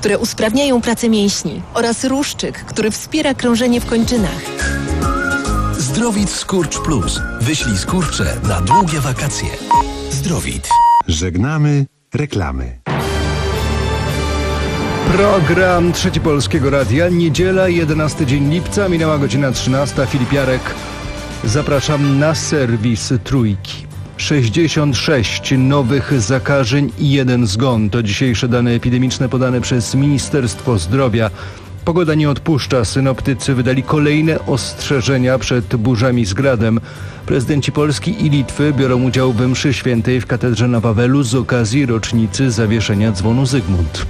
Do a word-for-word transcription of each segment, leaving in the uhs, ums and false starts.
które usprawniają pracę mięśni oraz Ruszczyk, który wspiera krążenie w kończynach. Zdrowit Skurcz Plus. Wyślij skurcze na długie wakacje. Zdrowit. Żegnamy reklamy. Program Trzeci Polskiego Radia. Niedziela, jedenasty dzień lipca, minęła godzina trzynasta. Filip Jarek. Zapraszam na serwis Trójki. sześćdziesiąt sześć nowych zakażeń i jeden zgon. To dzisiejsze dane epidemiczne podane przez Ministerstwo Zdrowia. Pogoda nie odpuszcza. Synoptycy wydali kolejne ostrzeżenia przed burzami z gradem. Prezydenci Polski i Litwy biorą udział w mszy świętej w katedrze na Wawelu z okazji rocznicy zawieszenia dzwonu Zygmunt.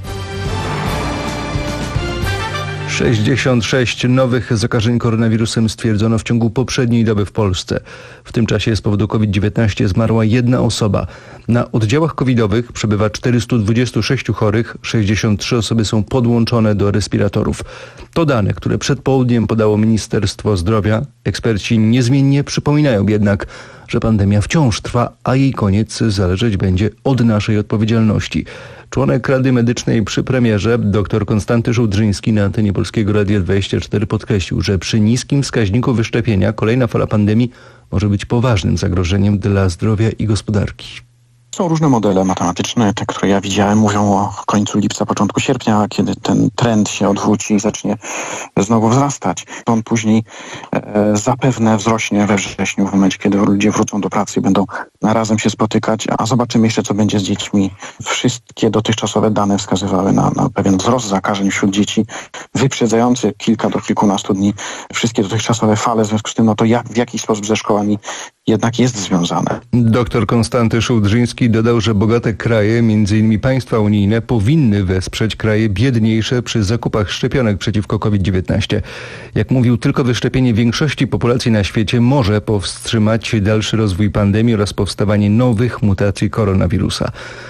sześćdziesiąt sześć nowych zakażeń koronawirusem stwierdzono w ciągu poprzedniej doby w Polsce. W tym czasie z powodu COVID dziewiętnaście zmarła jedna osoba. Na oddziałach covidowych przebywa czterystu dwudziestu sześciu chorych, sześćdziesiąt trzy osoby są podłączone do respiratorów. To dane, które przed południem podało Ministerstwo Zdrowia. Eksperci niezmiennie przypominają jednak, że pandemia wciąż trwa, a jej koniec zależeć będzie od naszej odpowiedzialności. Członek Rady Medycznej przy premierze, dr Konstanty Żołdrzyński na antenie Polskiego Radia dwadzieścia cztery podkreślił, że przy niskim wskaźniku wyszczepienia kolejna fala pandemii może być poważnym zagrożeniem dla zdrowia i gospodarki. Są różne modele matematyczne, te, które ja widziałem, mówią o końcu lipca, początku sierpnia, kiedy ten trend się odwróci i zacznie znowu wzrastać. On później e, zapewne wzrośnie we wrześniu, w momencie, kiedy ludzie wrócą do pracy i będą razem się spotykać, a zobaczymy jeszcze, co będzie z dziećmi. Wszystkie dotychczasowe dane wskazywały na, na pewien wzrost zakażeń wśród dzieci, wyprzedzający kilka do kilkunastu dni wszystkie dotychczasowe fale, w związku z tym, no to jak, w jakiś sposób ze szkołami jednak jest związane. Doktor Konstanty Żołdrzyński dodał, że bogate kraje, między innymi państwa unijne, powinny wesprzeć kraje biedniejsze przy zakupach szczepionek przeciwko COVID dziewiętnaście. Jak mówił, tylko wyszczepienie większości populacji na świecie może powstrzymać dalszy rozwój pandemii oraz powstawanie nowych mutacji koronawirusa.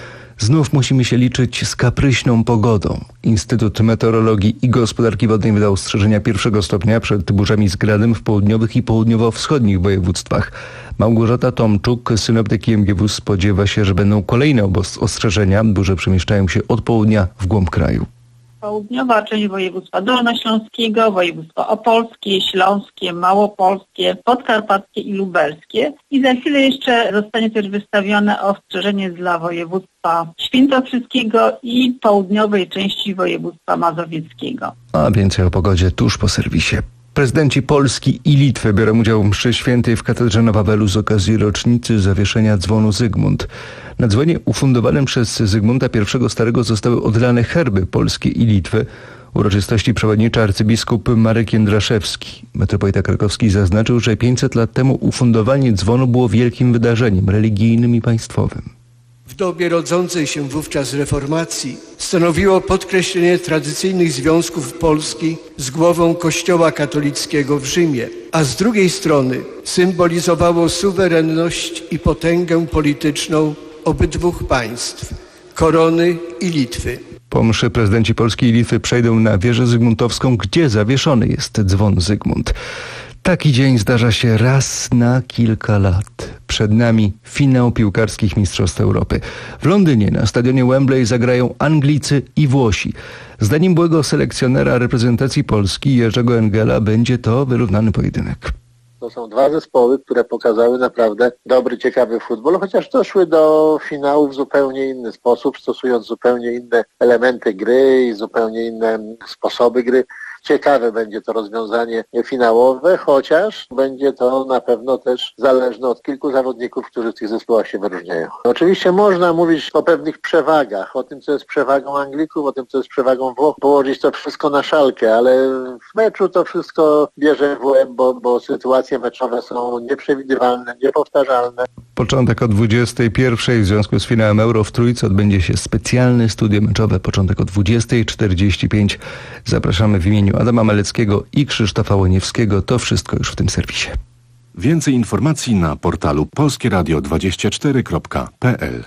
Znów musimy się liczyć z kapryśną pogodą. Instytut Meteorologii i Gospodarki Wodnej wydał ostrzeżenia pierwszego stopnia przed burzami z gradem w południowych i południowo-wschodnich województwach. Małgorzata Tomczuk, synoptyk I M G W, spodziewa się, że będą kolejne ostrzeżenia. Burze przemieszczają się od południa w głąb kraju. Południowa część województwa dolnośląskiego, województwo opolskie, śląskie, małopolskie, podkarpackie i lubelskie. I za chwilę jeszcze zostanie też wystawione ostrzeżenie dla województwa świętokrzyskiego i południowej części województwa mazowieckiego. A więcej o pogodzie tuż po serwisie. Prezydenci Polski i Litwy biorą udział w mszy świętej w katedrze na Wawelu z okazji rocznicy zawieszenia dzwonu Zygmunt. Na dzwonie ufundowanym przez Zygmunta I Starego zostały odlane herby polskie i Litwy. Uroczystości przewodniczy arcybiskup Marek Jędraszewski. Metropolita krakowski zaznaczył, że pięćset lat temu ufundowanie dzwonu było wielkim wydarzeniem religijnym i państwowym. W dobie rodzącej się wówczas reformacji stanowiło podkreślenie tradycyjnych związków Polski z głową Kościoła katolickiego w Rzymie, a z drugiej strony symbolizowało suwerenność i potęgę polityczną obydwu państw, Korony i Litwy. Po mszy prezydenci Polski i Litwy przejdą na wieżę zygmuntowską, gdzie zawieszony jest dzwon Zygmunt. Taki dzień zdarza się raz na kilka lat. Przed nami finał piłkarskich Mistrzostw Europy. W Londynie na stadionie Wembley zagrają Anglicy i Włosi. Zdaniem byłego selekcjonera reprezentacji Polski Jerzego Engela będzie to wyrównany pojedynek. To są dwa zespoły, które pokazały naprawdę dobry, ciekawy futbol, chociaż doszły do finału w zupełnie inny sposób, stosując zupełnie inne elementy gry i zupełnie inne sposoby gry. Ciekawe będzie to rozwiązanie finałowe, chociaż będzie to na pewno też zależne od kilku zawodników, którzy w tych zespołach się wyróżniają. Oczywiście można mówić o pewnych przewagach, o tym, co jest przewagą Anglików, o tym, co jest przewagą Włoch, położyć to wszystko na szalkę, ale w meczu to wszystko bierze w łeb, bo, bo sytuacje meczowe są nieprzewidywalne, niepowtarzalne. Początek o dwudziestej pierwszej. W związku z finałem Euro w Trójce odbędzie się specjalne studio meczowe. Początek o dwudziestej czterdzieści pięć. Zapraszamy w imieniu Adama Maleckiego i Krzysztofa Łoniewskiego. To wszystko już w tym serwisie. Więcej informacji na portalu polskie radio dwadzieścia cztery kropka p l.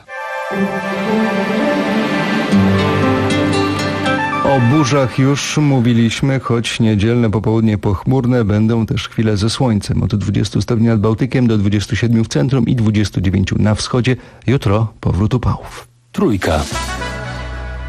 O burzach już mówiliśmy, choć niedzielne popołudnie pochmurne, będą też chwile ze słońcem. Od dwudziestu stopni nad Bałtykiem do dwudziestu siedmiu w centrum i dwudziestu dziewięciu na wschodzie. Jutro powrót upałów. Trójka.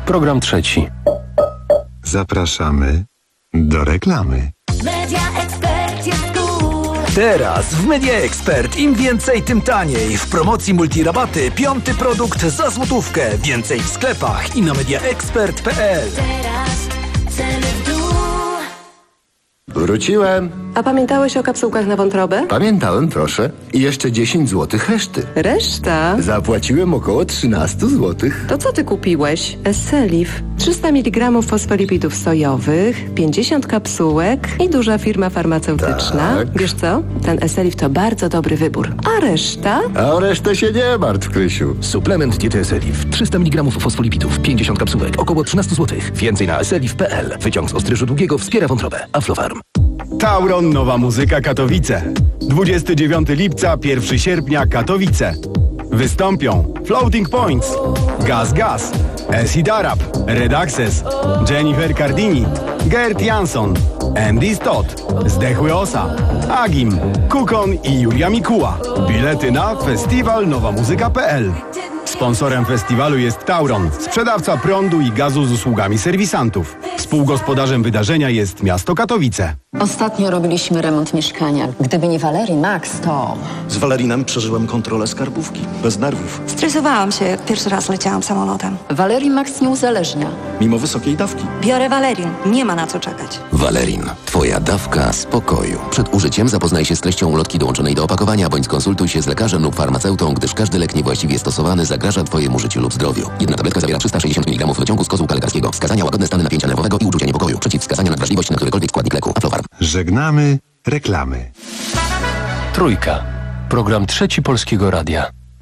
Program trzeci. Zapraszamy do reklamy. Media Expert jest cool. Teraz w Media Expert im więcej, tym taniej. W promocji multirabaty piąty produkt za złotówkę. Więcej w sklepach i na media expert kropka p l. Teraz ceny w dół. Wróciłem. A pamiętałeś o kapsułkach na wątrobę? Pamiętałem, proszę. I jeszcze dziesięć złotych reszty. Reszta? Zapłaciłem około trzynaście złotych. To co ty kupiłeś? Esselif. trzysta miligramów fosfolipidów sojowych, pięćdziesiąt kapsułek i duża firma farmaceutyczna. Tak. Wiesz co? Ten Esselif to bardzo dobry wybór. A reszta? A o resztę się nie martw, Krysiu. Suplement diety Esselif. trzysta miligramów fosfolipidów, pięćdziesiąt kapsułek, około trzynaście złotych. Więcej na esselif kropka p l. Wyciąg z ostryżu długiego wspiera wątrobę. Aflofarm. Tauron Nowa Muzyka Katowice. dwudziestego dziewiątego lipca, pierwszego sierpnia Katowice. Wystąpią Floating Points, Gaz Gaz, Acid Arab, Red Access, Jennifer Cardini, Gert Jansson, Andy Stott, Zdechły Osa, Agim, Kukon i Julia Mikuła. Bilety na festiwal nowa muzyka kropka p l. Sponsorem festiwalu jest Tauron, sprzedawca prądu i gazu z usługami serwisantów. Współgospodarzem wydarzenia jest miasto Katowice. Ostatnio robiliśmy remont mieszkania. Gdyby nie Valerii Max, to... Z Walerinem przeżyłem kontrolę skarbówki. Bez nerwów. Stresowałam się, jak pierwszy raz leciałam samolotem. Valerii Max nie uzależnia. Mimo wysokiej dawki. Biorę Valerin. Nie ma na co czekać. Valerin. Twoja dawka spokoju. Przed użyciem zapoznaj się z treścią ulotki dołączonej do opakowania, bądź skonsultuj się z lekarzem lub farmaceutą, gdyż każdy lek niewłaściwie stosowany zagraża Twojemu życiu lub zdrowiu. Jedna tabletka zawiera trzysta sześćdziesiąt miligramów wyciągu z kozłka lekarskiego. Wskazania: łagodne stany napięcia nerwowego i uczucia niepokoju. Przeciwwskazania na wrażliwość na którykolwiek składnik leku. Aflofarm. Żegnamy reklamy. Trójka. Program trzeci Polskiego Radia.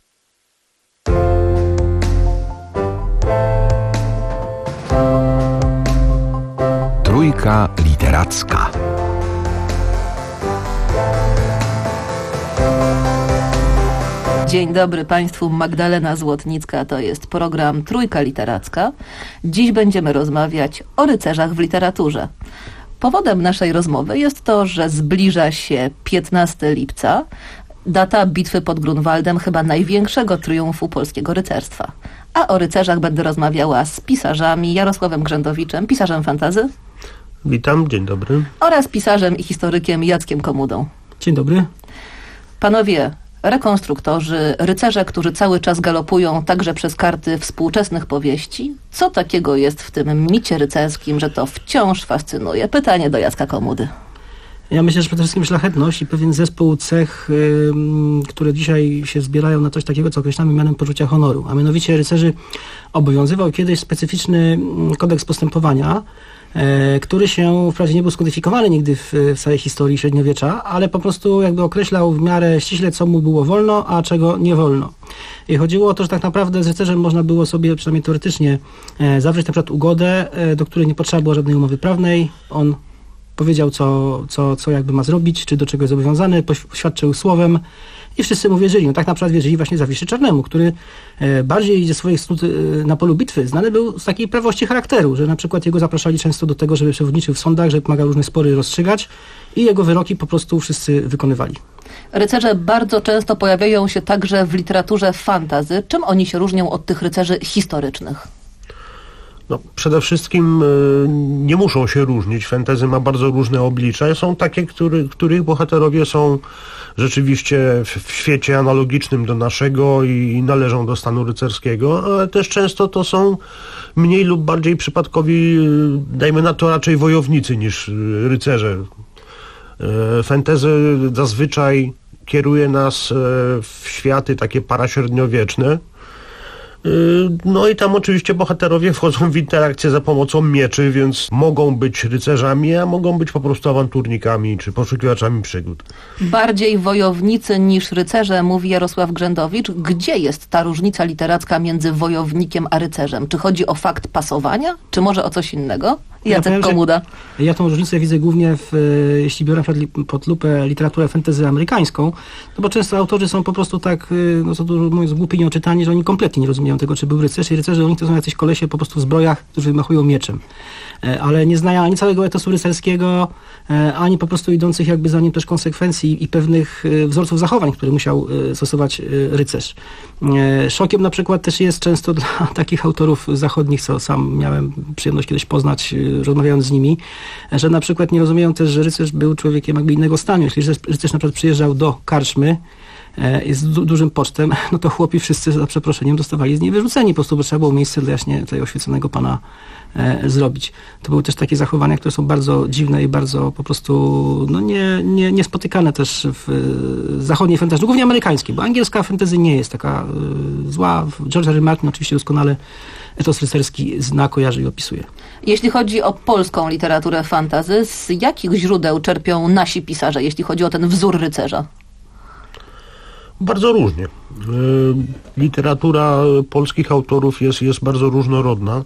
Trójka literacka. Dzień dobry Państwu, Magdalena Złotnicka, to jest program Trójka Literacka. Dziś będziemy rozmawiać o rycerzach w literaturze. Powodem naszej rozmowy jest to, że zbliża się piętnastego lipca, data bitwy pod Grunwaldem, chyba największego triumfu polskiego rycerstwa. A o rycerzach będę rozmawiała z pisarzami Jarosławem Grzędowiczem, pisarzem fantasy. Witam, dzień dobry. Oraz pisarzem i historykiem Jackiem Komudą. Dzień dobry. Panowie rekonstruktorzy, rycerze, którzy cały czas galopują także przez karty współczesnych powieści. Co takiego jest w tym micie rycerskim, że to wciąż fascynuje? Pytanie do Jacka Komudy. Ja myślę, że przede wszystkim szlachetność i pewien zespół cech, yy, które dzisiaj się zbierają na coś takiego, co określamy mianem poczucia honoru. A mianowicie rycerzy obowiązywał kiedyś specyficzny kodeks postępowania, który się wprawdzie nie był skodyfikowany nigdy w, w całej historii średniowiecza, ale po prostu jakby określał w miarę ściśle, co mu było wolno, a czego nie wolno. I chodziło o to, że tak naprawdę z rycerzem można było sobie, przynajmniej teoretycznie, zawrzeć na przykład ugodę, do której nie potrzeba było żadnej umowy prawnej. On powiedział, co, co, co jakby ma zrobić, czy do czego jest zobowiązany, poświadczył słowem i wszyscy mu wierzyli. No tak na przykład wierzyli właśnie Zawiszy Czarnemu, który e, bardziej ze swoich stód e, na polu bitwy znany był z takiej prawości charakteru, że na przykład jego zapraszali często do tego, żeby przewodniczył w sądach, żeby pomagał różne spory rozstrzygać i jego wyroki po prostu wszyscy wykonywali. Rycerze bardzo często pojawiają się także w literaturze fantasy. Czym oni się różnią od tych rycerzy historycznych? No, przede wszystkim y, nie muszą się różnić. Fantasy ma bardzo różne oblicza. Są takie, który, których bohaterowie są rzeczywiście w, w świecie analogicznym do naszego i, i należą do stanu rycerskiego, ale też często to są mniej lub bardziej przypadkowi, y, dajmy na to raczej wojownicy niż y, rycerze. Y, fantasy zazwyczaj kieruje nas y, w światy takie paraśredniowieczne. No i tam oczywiście bohaterowie wchodzą w interakcję za pomocą mieczy, więc mogą być rycerzami, a mogą być po prostu awanturnikami czy poszukiwaczami przygód. Bardziej wojownicy niż rycerze, mówi Jarosław Grzędowicz. Gdzie jest ta różnica literacka między wojownikiem a rycerzem? Czy chodzi o fakt pasowania, czy może o coś innego? Jacek ja powiem, Komuda. Ja tą różnicę widzę głównie, w, jeśli biorę pod lupę literaturę fantasy amerykańską, no bo często autorzy są po prostu tak, no co tu mówiąc, głupi, nieoczytani, że oni kompletnie nie rozumieją tego, czy był rycerz i rycerze, oni to są jacyś kolesie po prostu w zbrojach, którzy wymachują mieczem. ale nie znają ani całego etosu rycerskiego, ani po prostu idących jakby za nim też konsekwencji i pewnych wzorców zachowań, które musiał stosować rycerz. Szokiem na przykład też jest często dla takich autorów zachodnich, co sam miałem przyjemność kiedyś poznać, rozmawiając z nimi, że na przykład nie rozumieją też, że rycerz był człowiekiem jakby innego stanu. Jeśli rycerz na przykład przyjeżdżał do karczmy z du- dużym pocztem, no to chłopi wszyscy za przeproszeniem dostawali z niej wyrzuceni, po prostu, bo trzeba było miejsce dla jaśnie tutaj oświeconego pana e, zrobić. To były też takie zachowania, które są bardzo dziwne i bardzo po prostu no nie, nie, niespotykane też w e, zachodniej fantasy, no głównie amerykańskiej, bo angielska fantasy nie jest taka e, zła. George R. R. Martin oczywiście doskonale etos rycerski zna, kojarzy i opisuje. Jeśli chodzi o polską literaturę fantasy, z jakich źródeł czerpią nasi pisarze, jeśli chodzi o ten wzór rycerza? Bardzo różnie. Literatura polskich autorów jest, jest bardzo różnorodna.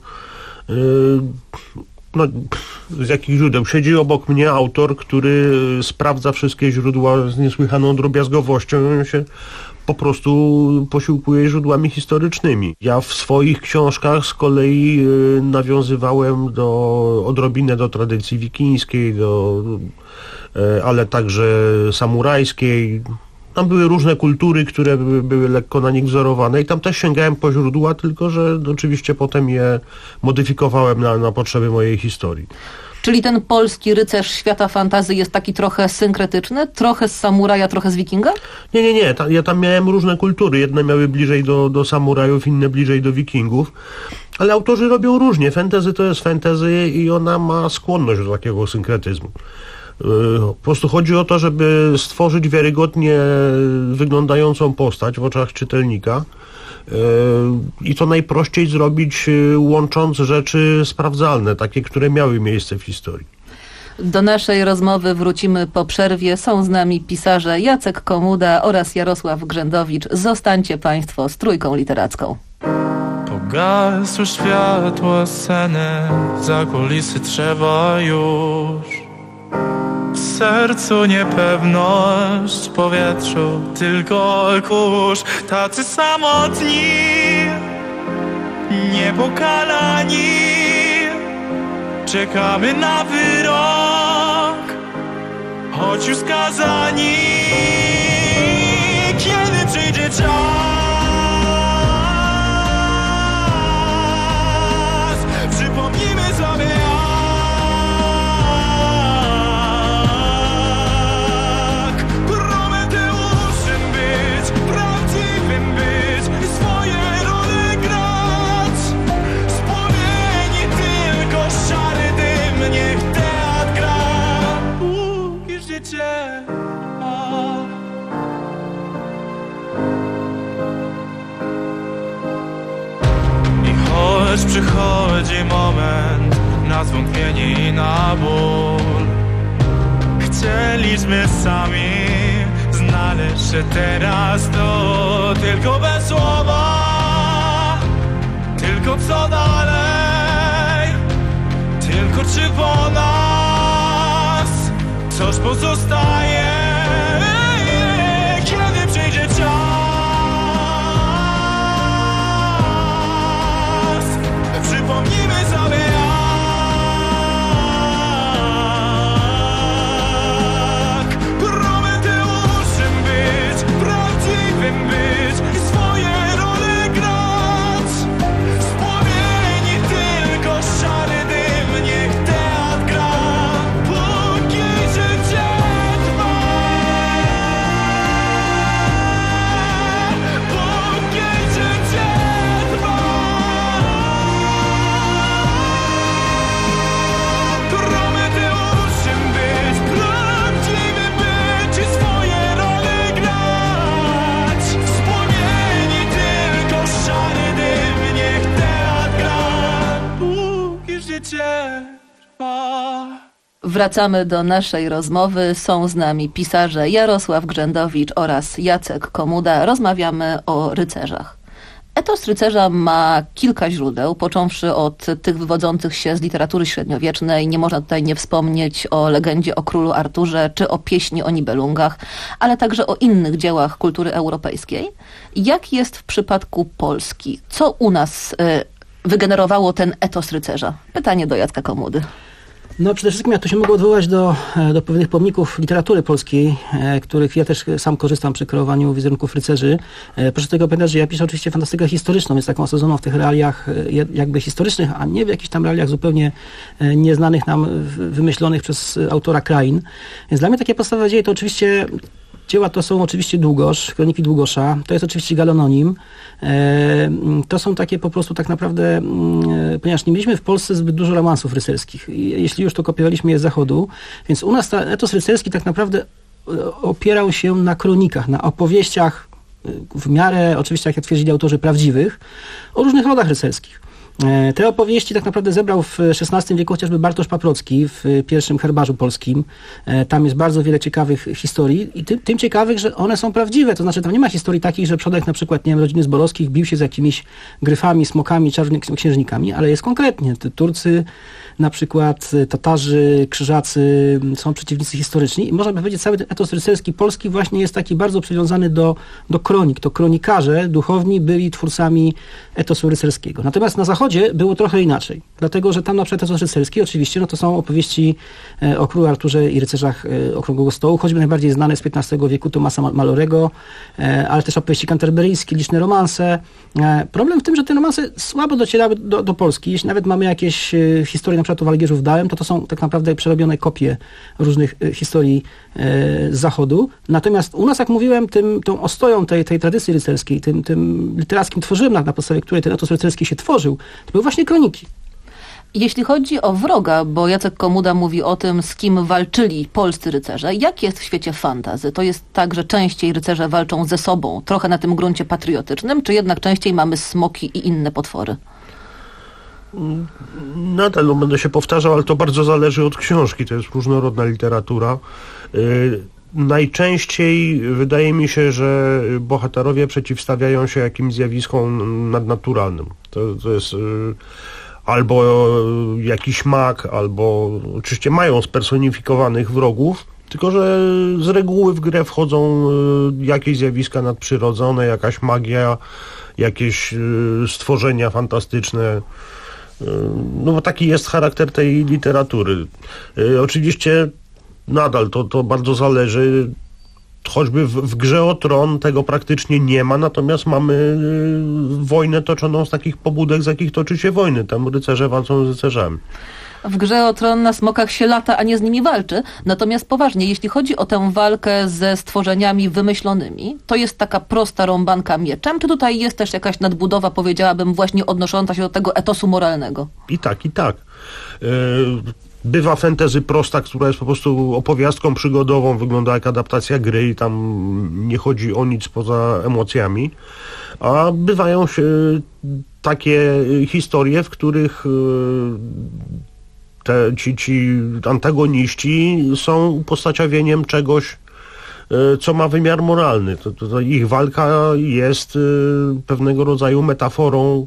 No, z jakich źródeł? Siedzi obok mnie autor, który sprawdza wszystkie źródła z niesłychaną drobiazgowością i on się po prostu posiłkuje źródłami historycznymi. Ja w swoich książkach z kolei nawiązywałem do odrobinę do tradycji wikińskiej, do, ale także samurajskiej. Tam były różne kultury, które były, były lekko na nich wzorowane i tam też sięgałem po źródła, tylko że oczywiście potem je modyfikowałem na, na potrzeby mojej historii. Czyli ten polski rycerz świata fantasy jest taki trochę synkretyczny? Trochę z samuraja, trochę z wikinga? Nie, nie, nie. Ta, ja tam miałem różne kultury. Jedne miały bliżej do, do samurajów, inne bliżej do wikingów. Ale autorzy robią różnie. Fantasy to jest fantasy i ona ma skłonność do takiego synkretyzmu. Po prostu chodzi o to, żeby stworzyć wiarygodnie wyglądającą postać w oczach czytelnika i to najprościej zrobić łącząc rzeczy sprawdzalne, takie, które miały miejsce w historii. Do naszej rozmowy wrócimy po przerwie. Są z nami pisarze Jacek Komuda oraz Jarosław Grzędowicz. Zostańcie Państwo z Trójką Literacką. Pogasły światło sceny, za kulisy trzeba już. W sercu niepewność, w powietrzu tylko kurz. Tacy samotni, niepokalani, czekamy na wyrok, choć już skazani. Kiedy przyjdzie czas, przypomnijmy sobie choć przychodzi moment na zwątpienie i na ból. Chcieliśmy sami znaleźć się teraz to, tylko bez słowa, tylko co dalej, tylko czy po nas coś pozostaje. Kiedy przyjdzie czas, przypomnijmy sobie jak Promeuszem być, prawdziwym być i swoje role grać. Z płomieni tylko szary dym, niech teatr gra, póki życie trwa. Póki życie trwa. Wracamy do naszej rozmowy. Są z nami pisarze Jarosław Grzędowicz oraz Jacek Komuda. Rozmawiamy o rycerzach. Etos rycerza ma kilka źródeł, począwszy od tych wywodzących się z literatury średniowiecznej. Nie można tutaj nie wspomnieć o legendzie o królu Arturze, czy o pieśni o Nibelungach, ale także o innych dziełach kultury europejskiej. Jak jest w przypadku Polski? Co u nas y, wygenerowało ten etos rycerza? Pytanie do Jacka Komudy. No przede wszystkim ja to się mogę odwołać do, do pewnych pomników literatury polskiej, e, których ja też sam korzystam przy kreowaniu wizerunków rycerzy. E, proszę tego pamiętać, że ja piszę oczywiście fantastykę historyczną, więc taką osadzoną w tych realiach e, jakby historycznych, a nie w jakichś tam realiach zupełnie e, nieznanych nam, w, wymyślonych przez autora krain. Więc dla mnie takie podstawowe dzieje to oczywiście dzieła to są oczywiście Długosz, Kroniki Długosza, to jest oczywiście Galononim. E, to są takie po prostu tak naprawdę, e, ponieważ nie mieliśmy w Polsce zbyt dużo romansów rycerskich. I jeśli już to kopiowaliśmy je z zachodu, więc u nas ta etos rycerski tak naprawdę opierał się na kronikach, na opowieściach w miarę, oczywiście jak twierdzili autorzy, prawdziwych, o różnych rodach rycerskich. Te opowieści tak naprawdę zebrał w szesnastym wieku chociażby Bartosz Paprocki w pierwszym herbarzu polskim. Tam jest bardzo wiele ciekawych historii i tym, tym ciekawych, że one są prawdziwe. To znaczy tam nie ma historii takich, że przodek na przykład, nie wiem, rodziny Zborowskich bił się z jakimiś gryfami, smokami, czarnoksiężnikami, ale jest konkretnie. Turcy na przykład, Tatarzy, Krzyżacy są przeciwnicy historyczni i można by powiedzieć, cały ten etos rycerski polski właśnie jest taki bardzo przywiązany do, do kronik. To kronikarze duchowni byli twórcami etosu rycerskiego. Natomiast na zachodzie było trochę inaczej, dlatego, że tam na przykład etos rycerski oczywiście, no to są opowieści o królu Arturze i rycerzach Okrągłego Stołu, choćby najbardziej znane z piętnastego wieku Tomasa Malorego, ale też opowieści kanterberyjskie, liczne romanse. Problem w tym, że te romanse słabo docierały do, do Polski. Jeśli nawet mamy jakieś historie na przykład o Walgierzu Wdałem, to to są tak naprawdę przerobione kopie różnych historii z zachodu. Natomiast u nas, jak mówiłem, tym, tą ostoją tej, tej tradycji rycerskiej, tym, tym literackim tworzyłem, na, na podstawie której ten etos rycerski się tworzył, to były właśnie kroniki. Jeśli chodzi o wroga, bo Jacek Komuda mówi o tym, z kim walczyli polscy rycerze, jak jest w świecie fantasy? To jest tak, że częściej rycerze walczą ze sobą, trochę na tym gruncie patriotycznym, czy jednak częściej mamy smoki i inne potwory? Nadal no, będę się powtarzał, ale to bardzo zależy od książki. To jest różnorodna literatura. Yy, najczęściej wydaje mi się, że bohaterowie przeciwstawiają się jakimś zjawiskom nadnaturalnym. To, to jest yy, albo jakiś mag, albo oczywiście mają spersonifikowanych wrogów, tylko że z reguły w grę wchodzą yy, jakieś zjawiska nadprzyrodzone, jakaś magia, jakieś yy, stworzenia fantastyczne. No bo taki jest charakter tej literatury. Yy, oczywiście nadal to, to bardzo zależy, choćby w, w Grze o Tron tego praktycznie nie ma, natomiast mamy yy, wojnę toczoną z takich pobudek, z jakich toczy się wojny. Tam rycerze walczą z rycerzami. W Grze o Tron na smokach się lata, a nie z nimi walczy. Natomiast poważnie, jeśli chodzi o tę walkę ze stworzeniami wymyślonymi, to jest taka prosta rąbanka mieczem, czy tutaj jest też jakaś nadbudowa, powiedziałabym, właśnie odnosząca się do tego etosu moralnego? I tak, i tak. Yy, bywa fantasy prosta, która jest po prostu opowiastką przygodową, wygląda jak adaptacja gry i tam nie chodzi o nic poza emocjami. A bywają się takie historie, w których yy, Te, ci, ci antagoniści są upostaciawieniem czegoś, co ma wymiar moralny. To, to, to ich walka jest pewnego rodzaju metaforą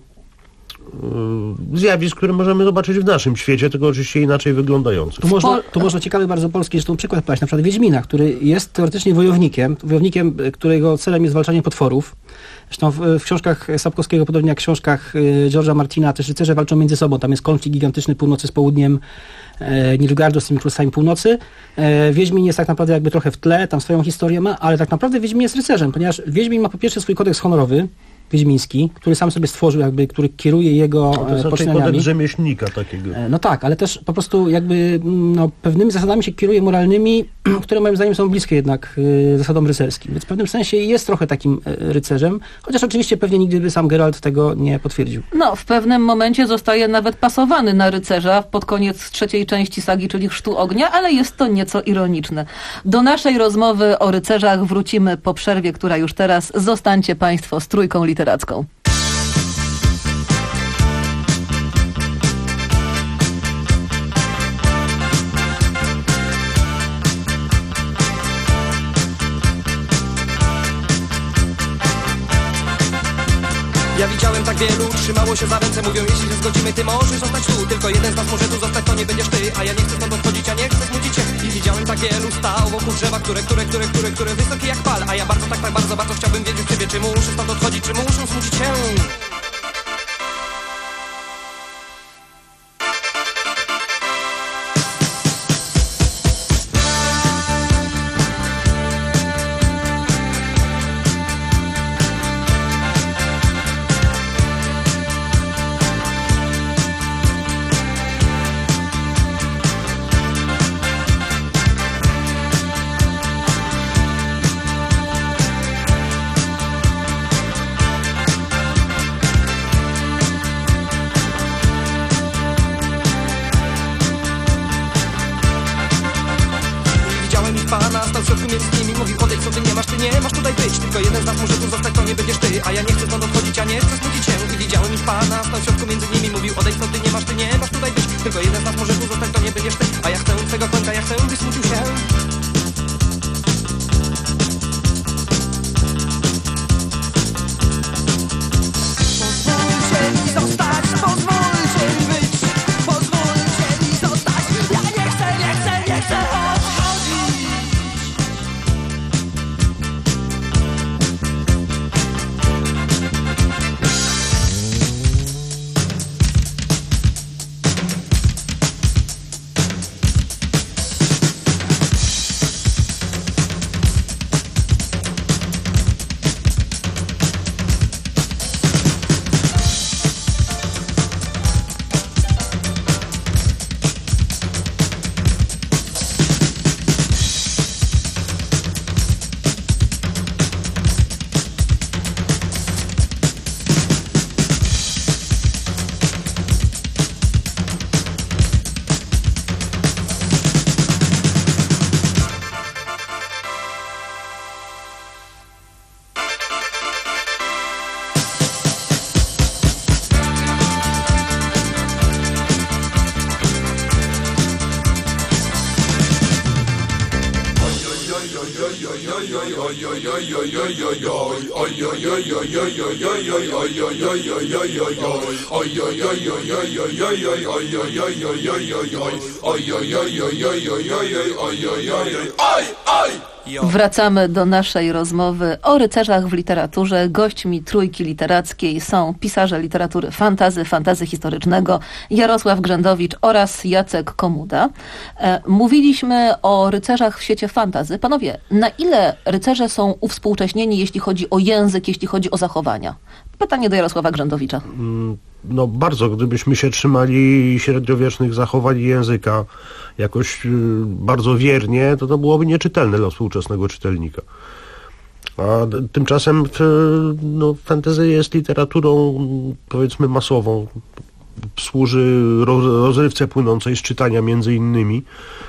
zjawisk, które możemy zobaczyć w naszym świecie, tylko oczywiście inaczej wyglądających. Tu można, tu można ciekawy bardzo polski zresztą przykład podać, na przykład Wiedźmina, który jest teoretycznie wojownikiem, wojownikiem, którego celem jest zwalczanie potworów. Zresztą w, w książkach Sapkowskiego, podobnie jak w książkach George'a Martina, też rycerze walczą między sobą. Tam jest konflikt gigantyczny północy z południem, e, Nilfgaardu z tymi królestwami północy. E, Wiedźmin jest tak naprawdę jakby trochę w tle, tam swoją historię ma, ale tak naprawdę Wiedźmin jest rycerzem, ponieważ Wiedźmin ma po pierwsze swój kodeks honorowy, wiedźmiński, który sam sobie stworzył, jakby, który kieruje jego no, to jest poczynaniami. Kodeks rzemieślnika takiego. No tak, ale też po prostu jakby no, pewnymi zasadami się kieruje moralnymi, które moim zdaniem są bliskie jednak y, zasadom rycerskim. Więc w pewnym sensie jest trochę takim y, rycerzem, chociaż oczywiście pewnie nigdy by sam Geralt tego nie potwierdził. No, w pewnym momencie zostaje nawet pasowany na rycerza pod koniec trzeciej części sagi, czyli Chrztu Ognia, ale jest to nieco ironiczne. Do naszej rozmowy o rycerzach wrócimy po przerwie, która już teraz. Zostańcie Państwo z Trójką Literacką. Ja widziałem tak wielu, trzymało się za ręce, mówią, jeśli się zgodzimy, ty możesz zostać tu. Tylko jeden z nas może tu zostać, to nie będziesz ty, a ja nie chcę stąd odchodzić, a nie chcę smucić się. I widziałem tak wielu stał wokół drzewa, które, które, które, które, które wysokie jak pal. A ja bardzo, tak, tak bardzo, bardzo chciałbym wiedzieć ciebie, czy muszę stąd odchodzić, czy muszę smucić się. stał w środku między nimi, mówił odejdź, co ty nie masz, ty nie masz tutaj być. Tylko jeden z nas może tu zostać, to nie będziesz ty. A ja nie chcę stąd odchodzić, a nie chcę smucić się. I widziałem już pana, stał w środku między nimi, mówił odejdź, co ty nie masz, ty nie masz tutaj być. Tylko jeden z nas może tu zostać, to nie będziesz ty. A ja chcę twego końca, ja chcę, byś smucił się. Wracamy do naszej rozmowy o rycerzach w literaturze. Gośćmi Trójki Literackiej są pisarze literatury fantasy, fantasy historycznego Jarosław Grzędowicz oraz Jacek Komuda. E, mówiliśmy o rycerzach w świecie fantasy. Panowie, na ile rycerze są uwspółcześnieni, jeśli chodzi o język, jeśli chodzi o zachowania? Pytanie do Jarosława Grzędowicza. No bardzo, gdybyśmy się trzymali średniowiecznych zachowań języka jakoś bardzo wiernie, to to byłoby nieczytelne dla współczesnego czytelnika. A tymczasem no, fantasy jest literaturą, powiedzmy, masową. Służy rozrywce płynącej z czytania między innymi,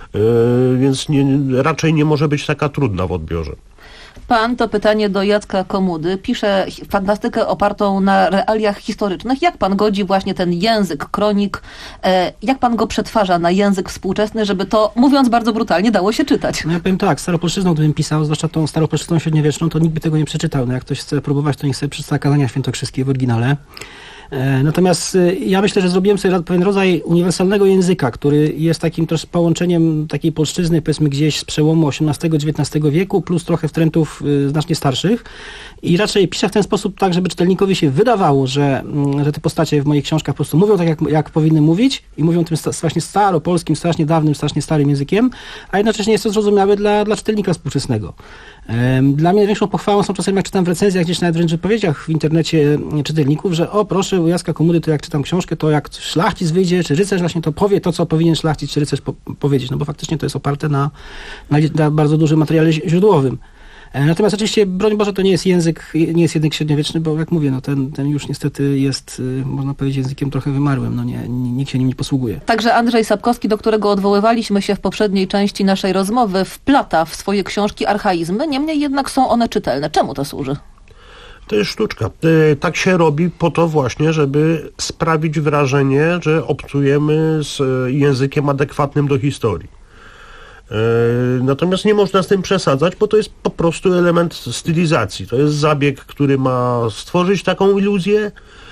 więc nie, raczej nie może być taka trudna w odbiorze. Pan, to pytanie do Jacka Komudy, pisze fantastykę opartą na realiach historycznych. Jak pan godzi właśnie ten język, kronik, e, jak pan go przetwarza na język współczesny, żeby to, mówiąc bardzo brutalnie, dało się czytać? No ja powiem tak, staropolszczyzną gdybym pisał, zwłaszcza tą staropolszczyzną średniowieczną, to nikt by tego nie przeczytał. No jak ktoś chce próbować, to niech sobie przeczyta Kazania Świętokrzyskie w oryginale. Natomiast ja myślę, że zrobiłem sobie pewien rodzaj uniwersalnego języka, który jest takim też połączeniem takiej polszczyzny, powiedzmy gdzieś z przełomu osiemnastego dziewiętnastego wieku, plus trochę wtrętów znacznie starszych. I raczej piszę w ten sposób tak, żeby czytelnikowi się wydawało, że, że te postacie w moich książkach po prostu mówią tak, jak, jak powinny mówić i mówią tym sta- właśnie staropolskim, strasznie dawnym, strasznie starym językiem, a jednocześnie jest to zrozumiałe dla, dla czytelnika współczesnego. Dla mnie największą pochwałą są czasami, jak czytam w recenzjach, gdzieś nawet wręcz wypowiedziach w internecie czytelników, że o proszę, u Jacka Komudy, to jak czytam książkę, to jak szlachcic wyjdzie, czy rycerz właśnie to powie to, co powinien szlachcic czy rycerz po- powiedzieć, no bo faktycznie to jest oparte na, na, na bardzo dużym materiale źródłowym. Natomiast oczywiście, broń Boże, to nie jest język, nie jest język średniowieczny, bo jak mówię, no ten, ten już niestety jest, można powiedzieć, językiem trochę wymarłym, no nie, nikt się nim nie posługuje. Także Andrzej Sapkowski, do którego odwoływaliśmy się w poprzedniej części naszej rozmowy, wplata w swoje książki archaizmy, niemniej jednak są one czytelne. Czemu to służy? To jest sztuczka. Tak się robi po to właśnie, żeby sprawić wrażenie, że obcujemy z językiem adekwatnym do historii. Natomiast nie można z tym przesadzać, bo to jest po prostu element stylizacji. To jest zabieg, który ma stworzyć taką iluzję,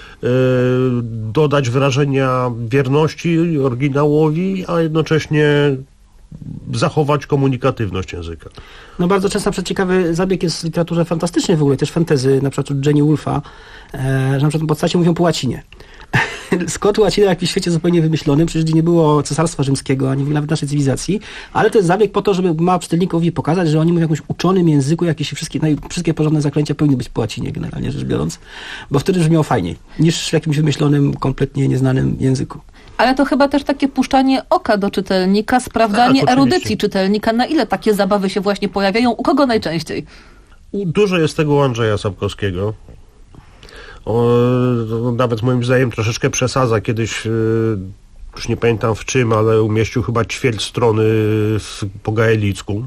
dodać wrażenia wierności oryginałowi, a jednocześnie zachować komunikatywność języka. No bardzo często przeciekawy zabieg jest w literaturze fantastycznej w ogóle, też fantasy, na przykład Jenny Wolfa, że na przykład postacie mówią po łacinie. Skąd łacina w jakimś świecie zupełnie wymyślonym, przecież nie było Cesarstwa Rzymskiego, ani nawet naszej cywilizacji, ale to jest zabieg po to, żeby mała czytelnikowi pokazać, że oni mówią w jakimś uczonym języku, jakieś wszystkie, no wszystkie porządne zaklęcia powinny być po łacinie, generalnie rzecz biorąc, bo wtedy brzmiało fajniej, niż w jakimś wymyślonym, kompletnie nieznanym języku. Ale to chyba też takie puszczanie oka do czytelnika, sprawdzanie tak, erudycji czytelnika, na ile takie zabawy się właśnie pojawiają, u kogo najczęściej? Dużo jest tego u Andrzeja Sapkowskiego. O, nawet moim zdaniem troszeczkę przesadza. Kiedyś, już nie pamiętam w czym, ale umieścił chyba ćwierć strony w, po gaelicku.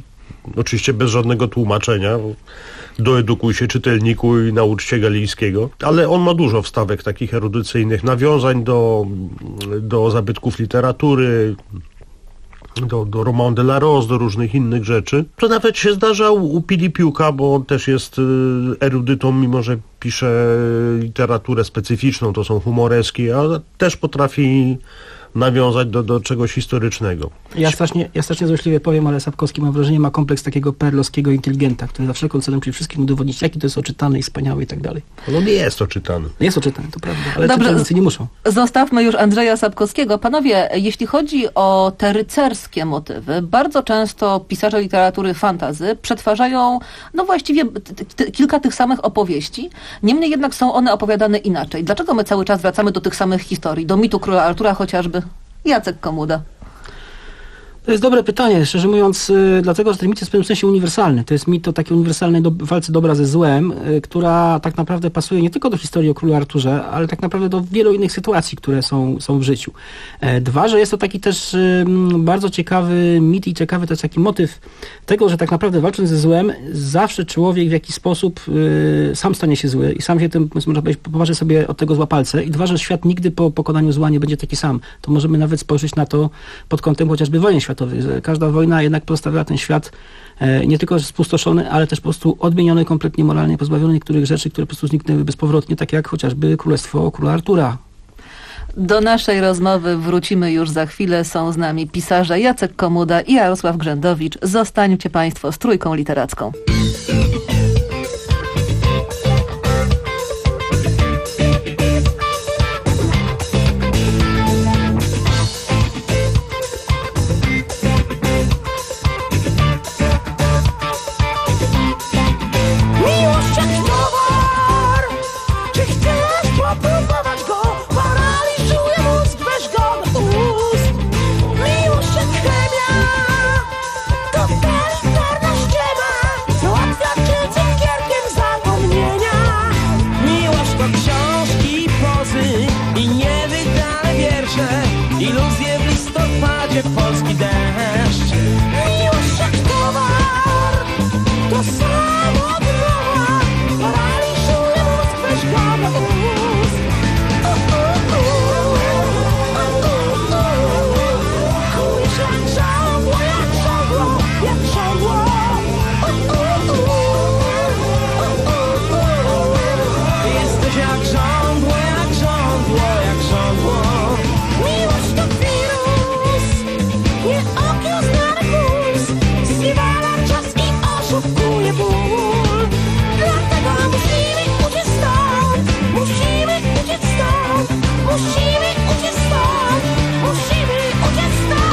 oczywiście bez żadnego tłumaczenia. Doedukuj się, czytelniku, i naucz się galijskiego. Ale on ma dużo wstawek takich erudycyjnych, nawiązań do, do zabytków literatury, do, do Roman de la Rose, do różnych innych rzeczy. To nawet się zdarzał u Pilipiuka, bo on też jest erudytą, mimo że pisze literaturę specyficzną, to są humoreski, ale też potrafi nawiązać do, do czegoś historycznego. Ja strasznie, ja strasznie złośliwie powiem, ale Sapkowski, mam wrażenie, ma kompleks takiego perlowskiego inteligenta, który za wszelką cenę musi wszystkim udowodnić, jaki to jest oczytany i wspaniały i tak dalej. No nie jest oczytany. Jest oczytany, to prawda, ale Dobrze, czytelnicy nie muszą. Zostawmy już Andrzeja Sapkowskiego. Panowie, jeśli chodzi o te rycerskie motywy, bardzo często pisarze literatury fantasy przetwarzają, no właściwie t- t- kilka tych samych opowieści, niemniej jednak są one opowiadane inaczej. Dlaczego my cały czas wracamy do tych samych historii, do mitu króla Artura chociażby? Jacek Komuda. To jest dobre pytanie, szczerze mówiąc, y, dlatego, że ten mit jest w pewnym sensie uniwersalny. To jest mit o takiej uniwersalnej do, walce dobra ze złem, y, która tak naprawdę pasuje nie tylko do historii o królu Arturze, ale tak naprawdę do wielu innych sytuacji, które są, są w życiu. E, dwa, że jest to taki też y, bardzo ciekawy mit i ciekawy to jest taki motyw tego, że tak naprawdę walcząc ze złem, zawsze człowiek w jakiś sposób y, sam stanie się zły i sam się tym, można powiedzieć, poważy sobie od tego zła palce. I dwa, że świat nigdy po pokonaniu zła nie będzie taki sam. To możemy nawet spojrzeć na to pod kątem chociażby wojen światowej. Każda wojna jednak pozostawiała ten świat e, nie tylko spustoszony, ale też po prostu odmieniony kompletnie moralnie, pozbawiony niektórych rzeczy, które po prostu zniknęły bezpowrotnie, tak jak chociażby Królestwo Króla Artura. Do naszej rozmowy wrócimy już za chwilę. Są z nami pisarze Jacek Komuda i Jarosław Grzędowicz. Zostańcie Państwo z Trójką Literacką. Iluzje w listopadzie, polski deszcz. Miłość jak towar, to samo odmowa, paraliżuje mózg, weź go do ust. Kujesz jak żądło, jak żądło, jak żądło. Jesteś jak żądło, jak żądło, jak żądło. Miłość to wirus, nie okiełznany puls, zniewala czas i oszukuje ból. Dlatego musimy uciec stąd, musimy uciec stąd, musimy uciec stąd, musimy uciec stąd.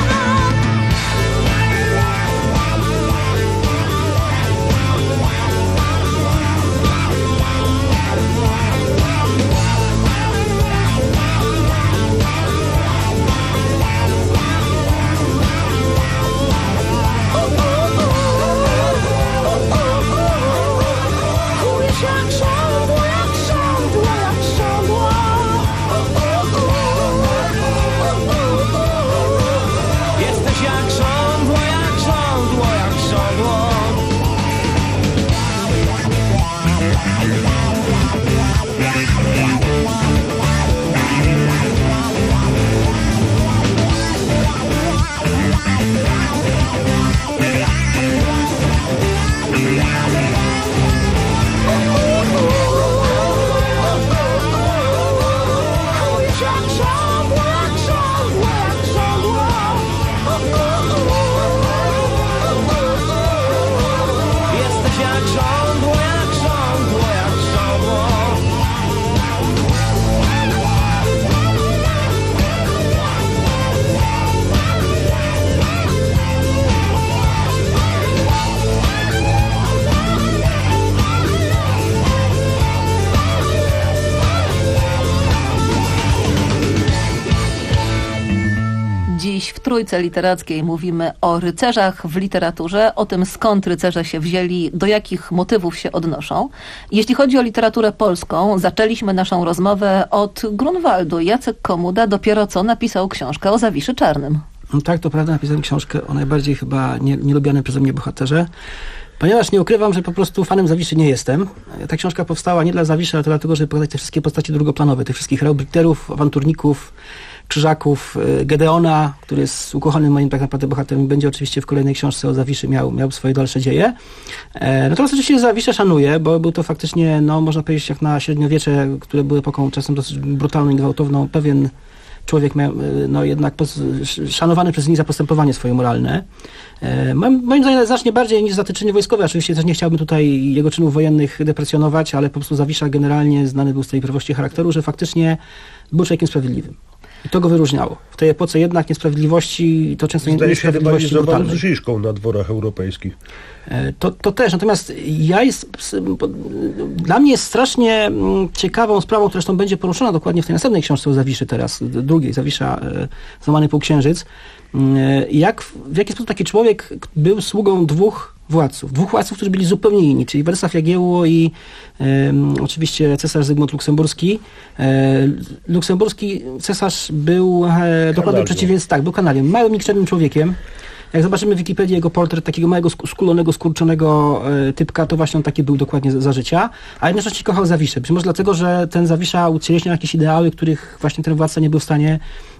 Jak żądło, jak żądło, jak żądło. Jesteś jak żądło, jak żądło, jak żądło. Jak żądło, jak żądło, jak żądło. Jesteś jak żądło, jak żądło, jak żądło. Dziś w Trójce Literackiej mówimy o rycerzach w literaturze, o tym skąd rycerze się wzięli, do jakich motywów się odnoszą. Jeśli chodzi o literaturę polską, zaczęliśmy naszą rozmowę od Grunwaldu. Jacek Komuda dopiero co napisał książkę o Zawiszy Czarnym. No tak, to prawda, napisałem książkę o najbardziej chyba nie, nielubianym przeze mnie bohaterze, ponieważ nie ukrywam, że po prostu fanem Zawiszy nie jestem. Ta książka powstała nie dla Zawiszy, ale dlatego, żeby pokazać te wszystkie postacie drugoplanowe, tych wszystkich reoblikterów, awanturników, krzyżaków, Gedeona, który jest ukochanym moim tak naprawdę bohaterem, będzie oczywiście w kolejnej książce o Zawiszy miał, miał swoje dalsze dzieje. E, natomiast oczywiście Zawiszę szanuję, bo był to faktycznie, no można powiedzieć, jak na średniowiecze, które były epoką czasem dosyć brutalną i gwałtowną, pewien człowiek miał, no jednak pos, szanowany przez nich za postępowanie swoje moralne. E, moim zdaniem znacznie bardziej niż za te czyny wojskowe. Oczywiście też nie chciałbym tutaj jego czynów wojennych deprecjonować, ale po prostu Zawisza generalnie znany był z tej prawości charakteru, że faktycznie był człowiekiem sprawiedliwym. I to go wyróżniało. W tej epoce jednak niesprawiedliwości, to często Zdaje niesprawiedliwości się brutalnej. z Szyszką na dworach europejskich. To, to też, natomiast ja jest, dla mnie jest strasznie ciekawą sprawą, która zresztą będzie poruszona dokładnie w tej następnej książce o Zawiszy teraz, drugiej, Zawisza, Złamany Półksiężyc, jak, w jaki sposób taki człowiek był sługą dwóch władców. Dwóch władców, którzy byli zupełnie inni, czyli Władysław Jagiełło i e, oczywiście cesarz Zygmunt Luksemburski. E, luksemburski cesarz był e, dokładnie przeciwieństwem, tak, był kanaliem, małym, nikczemnym człowiekiem. Jak zobaczymy w Wikipedii jego portret takiego małego, skulonego, skurczonego e, typka, to właśnie on taki był dokładnie za, za życia, a jednocześnie kochał Zawiszę. Być może dlatego, że ten Zawisza ucieleśniał jakieś ideały, których właśnie ten władca nie był w stanie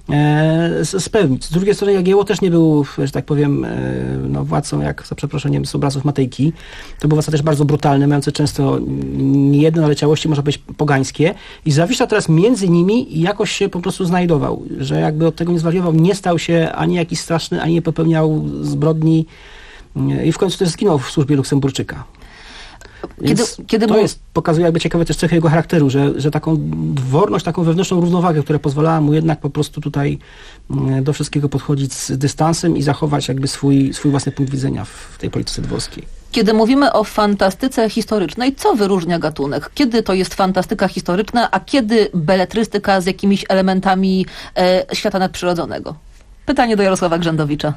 e, spełnić. Z drugiej strony Jagiełło też nie był, że tak powiem, e, no, władcą, jak za przeproszeniem z obrazów Matejki. To był władca też bardzo brutalny, mający często nie jedne naleciałości, można powiedzieć, pogańskie. I Zawisza teraz między nimi jakoś się po prostu znajdował, że jakby od tego nie zwariował, nie stał się ani jakiś straszny, ani nie popełniał zbrodni i w końcu też zginął w służbie Luksemburczyka. Kiedy, kiedy to mu... jest, pokazuje jakby ciekawe też cechy jego charakteru, że, że taką dworność, taką wewnętrzną równowagę, która pozwalała mu jednak po prostu tutaj do wszystkiego podchodzić z dystansem i zachować jakby swój, swój własny punkt widzenia w tej polityce dworskiej. Kiedy mówimy o fantastyce historycznej, co wyróżnia gatunek? Kiedy to jest fantastyka historyczna, a kiedy beletrystyka z jakimiś elementami e, świata nadprzyrodzonego? Pytanie do Jarosława Grzędowicza.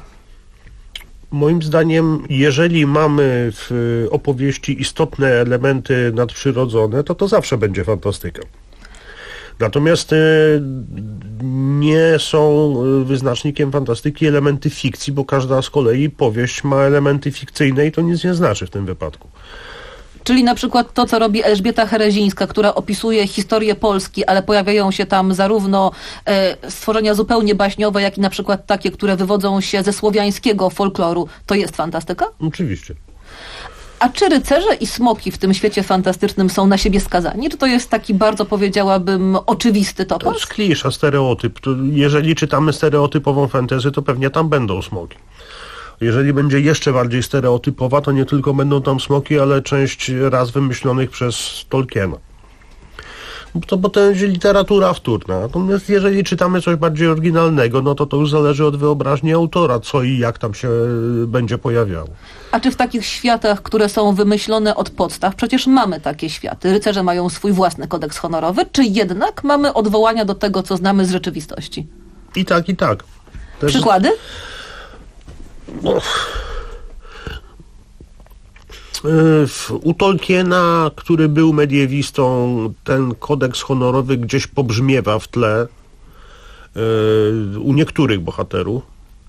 Moim zdaniem, jeżeli mamy w opowieści istotne elementy nadprzyrodzone, to to zawsze będzie fantastyka. Natomiast e, nie są wyznacznikiem fantastyki elementy fikcji, bo każda z kolei powieść ma elementy fikcyjne i to nic nie znaczy w tym wypadku. Czyli na przykład to, co robi Elżbieta Herezińska, która opisuje historię Polski, ale pojawiają się tam zarówno e, stworzenia zupełnie baśniowe, jak i na przykład takie, które wywodzą się ze słowiańskiego folkloru. To jest fantastyka? Oczywiście. A czy rycerze i smoki w tym świecie fantastycznym są na siebie skazani? Czy to jest taki bardzo, powiedziałabym, oczywisty topos? To jest klisza, stereotyp. To jeżeli czytamy stereotypową fantasy, to pewnie tam będą smoki. Jeżeli będzie jeszcze bardziej stereotypowa, to nie tylko będą tam smoki, ale część raz wymyślonych przez Tolkiena. To, bo to jest literatura wtórna. Natomiast jeżeli czytamy coś bardziej oryginalnego, no to to już zależy od wyobraźni autora, co i jak tam się będzie pojawiało. A czy w takich światach, które są wymyślone od podstaw, przecież mamy takie światy, rycerze mają swój własny kodeks honorowy, czy jednak mamy odwołania do tego, co znamy z rzeczywistości? I tak, i tak. Też... Przykłady? No. U Tolkiena, który był mediewistą, ten kodeks honorowy gdzieś pobrzmiewa w tle u niektórych bohaterów.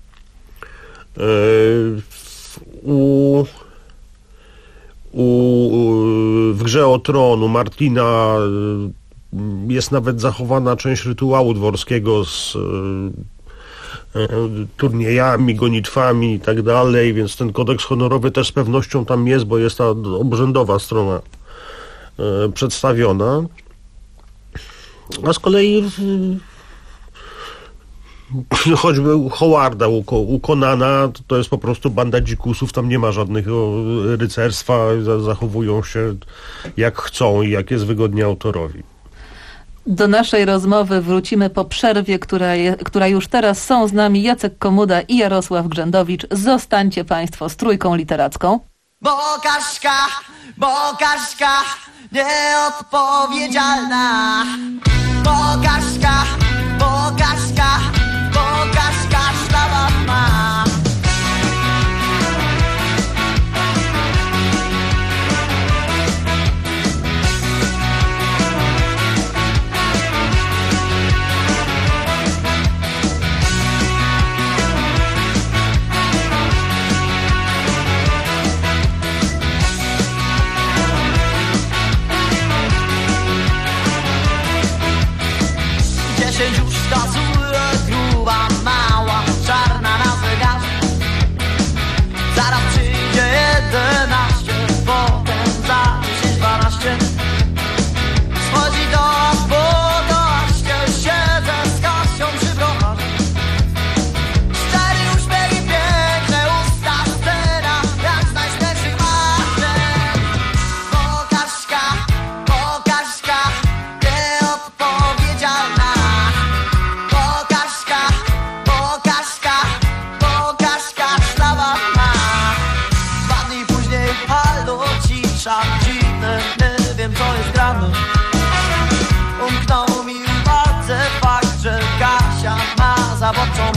U, u, w Grze o Tron u Martina jest nawet zachowana część rytuału dworskiego z turniejami, gonitwami i tak dalej, więc ten kodeks honorowy też z pewnością tam jest, bo jest ta obrzędowa strona e, przedstawiona. A z kolei e, choćby u Howarda, u, u Conana, to, to jest po prostu banda dzikusów, tam nie ma żadnego rycerstwa, zachowują się jak chcą i jak jest wygodnie autorowi. Do naszej rozmowy wrócimy po przerwie, która, je, która już teraz są z nami Jacek Komuda i Jarosław Grzędowicz. Zostańcie Państwo z Trójką Literacką. Bo Kaśka, bo Kaśka nieodpowiedzialna. Bo Kaśka, bo Kaśka, bo Kaśka szlaban ma.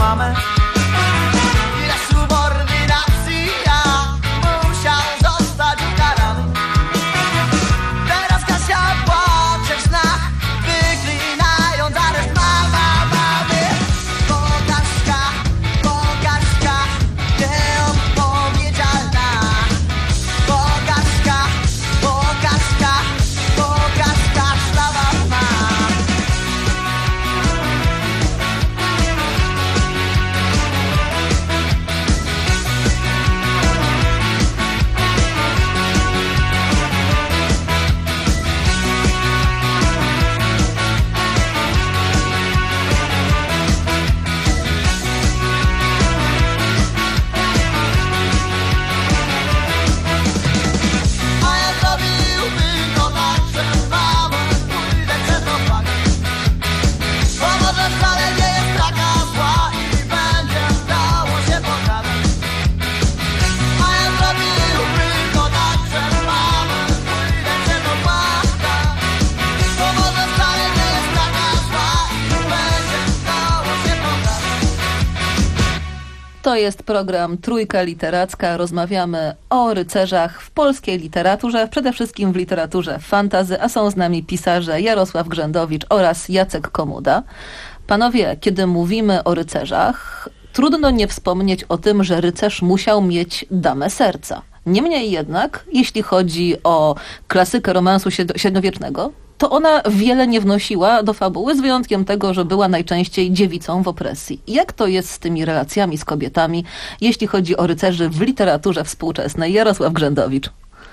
mamę. Ile subordynacji ja musiał zostać ukarany. Teraz Kasia płacze w snach, wyklinając areszt mama mamy. Pokażka, pokażka, nieodpowiedzialna. Pokażka, pokażka, pokażka szlaba ma. A ja zrobiłbym to tak, że mamą pójdę przez to flagę. Bo może wcale nie jest taka zła i będzie dało się pogadać. A ja zrobiłbym to tak, że mamą pójdę przez to flagę. Bo może wcale nie jest taka zła i będzie dało się pogadać. To jest program Trójka Literacka. Rozmawiamy o rycerzach w polskiej literaturze, przede wszystkim w literaturze fantasy, a są z nami pisarze Jarosław Grzędowicz oraz Jacek Komuda. Panowie, kiedy mówimy o rycerzach, trudno nie wspomnieć o tym, że rycerz musiał mieć damę serca. Niemniej jednak, jeśli chodzi o klasykę romansu siedm- średniowiecznego, to ona wiele nie wnosiła do fabuły, z wyjątkiem tego, że była najczęściej dziewicą w opresji. Jak to jest z tymi relacjami z kobietami, jeśli chodzi o rycerzy w literaturze współczesnej? Jarosław Grzędowicz.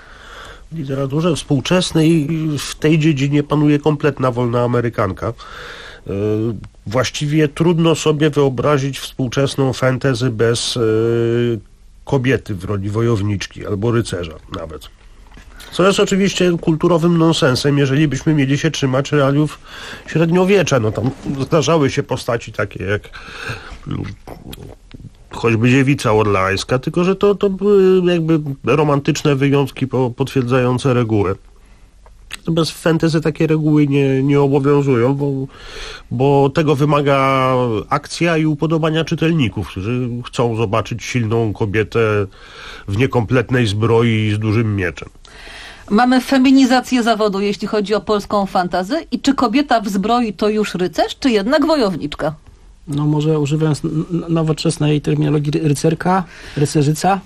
W literaturze współczesnej w tej dziedzinie panuje kompletna wolna amerykanka. Yy, Właściwie trudno sobie wyobrazić współczesną fantasy bez yy, kobiety w roli wojowniczki albo rycerza nawet. Co jest oczywiście kulturowym nonsensem, jeżeli byśmy mieli się trzymać realiów średniowiecza. No tam zdarzały się postaci takie jak mm, choćby dziewica orleańska, tylko że to, to były jakby romantyczne wyjątki po, potwierdzające regułę. Bez fantasy takie reguły nie, nie obowiązują, bo, bo tego wymaga akcja i upodobania czytelników, którzy chcą zobaczyć silną kobietę w niekompletnej zbroi i z dużym mieczem. Mamy feminizację zawodu, jeśli chodzi o polską fantazy. I czy kobieta w zbroi to już rycerz, czy jednak wojowniczka? No może używając n- nowoczesnej terminologii ry- rycerka, rycerzyca,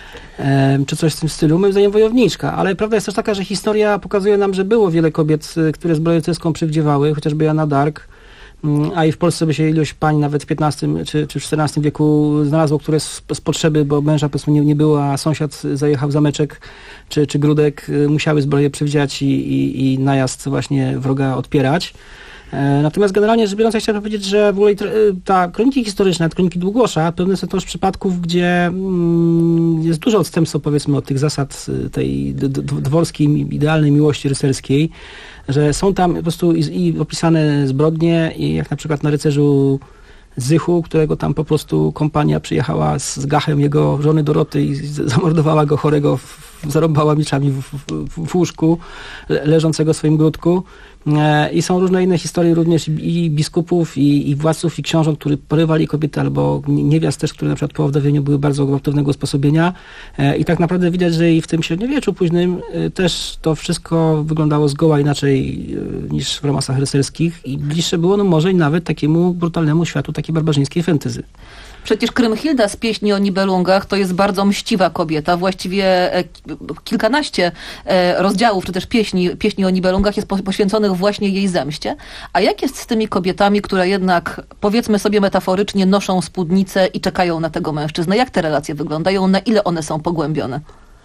em, czy coś w tym stylu, moim zdaniem wojowniczka. Ale prawda jest też taka, że historia pokazuje nam, że było wiele kobiet, y, które zbroję rycerską przywdziewały, chociażby Jana Dark, mm, a i w Polsce by się ilość pań nawet w piętnastym czy, czy w czternastym wieku znalazło, które z, z potrzeby, bo męża powiedzmy nie, nie było, a sąsiad zajechał zameczek czy, czy grudek, y, musiały zbroję przywdziać i, i, i najazd właśnie wroga odpierać. E, Natomiast generalnie rzecz biorąc, ja chciałem powiedzieć, że w ogóle liter- ta kroniki historyczne, kroniki Długosza, pewne są też przypadków, gdzie mm, jest dużo odstępstwo, powiedzmy, od tych zasad y, tej d- d- dworskiej, idealnej miłości rycerskiej, że są tam po prostu i, i opisane zbrodnie, i jak na przykład na rycerzu Zychu, którego tam po prostu kompania przyjechała z, z gachem jego żony Doroty i z- zamordowała go chorego, w, zarąbała mieczami w, w, w łóżku, le, leżącego w swoim grudku. E, I są różne inne historie również i, i biskupów, i, i władców, i książąt, którzy porywali kobiety, albo niewiast też, które na przykład po owdowieniu były bardzo gwałtownego usposobienia. E, I tak naprawdę widać, że i w tym średniowieczu późnym e, też to wszystko wyglądało zgoła inaczej e, niż w romansach rycerskich i bliższe było no może i nawet takiemu brutalnemu światu takiej barbarzyńskiej fantasy. Przecież Krymhilda z pieśni o Nibelungach to jest bardzo mściwa kobieta. Właściwie e, kilkanaście e, rozdziałów, czy też pieśni, pieśni o Nibelungach jest po, poświęconych właśnie jej zemście. A jak jest z tymi kobietami, które jednak, powiedzmy sobie metaforycznie, noszą spódnicę i czekają na tego mężczyznę? Jak te relacje wyglądają? Na ile one są pogłębione?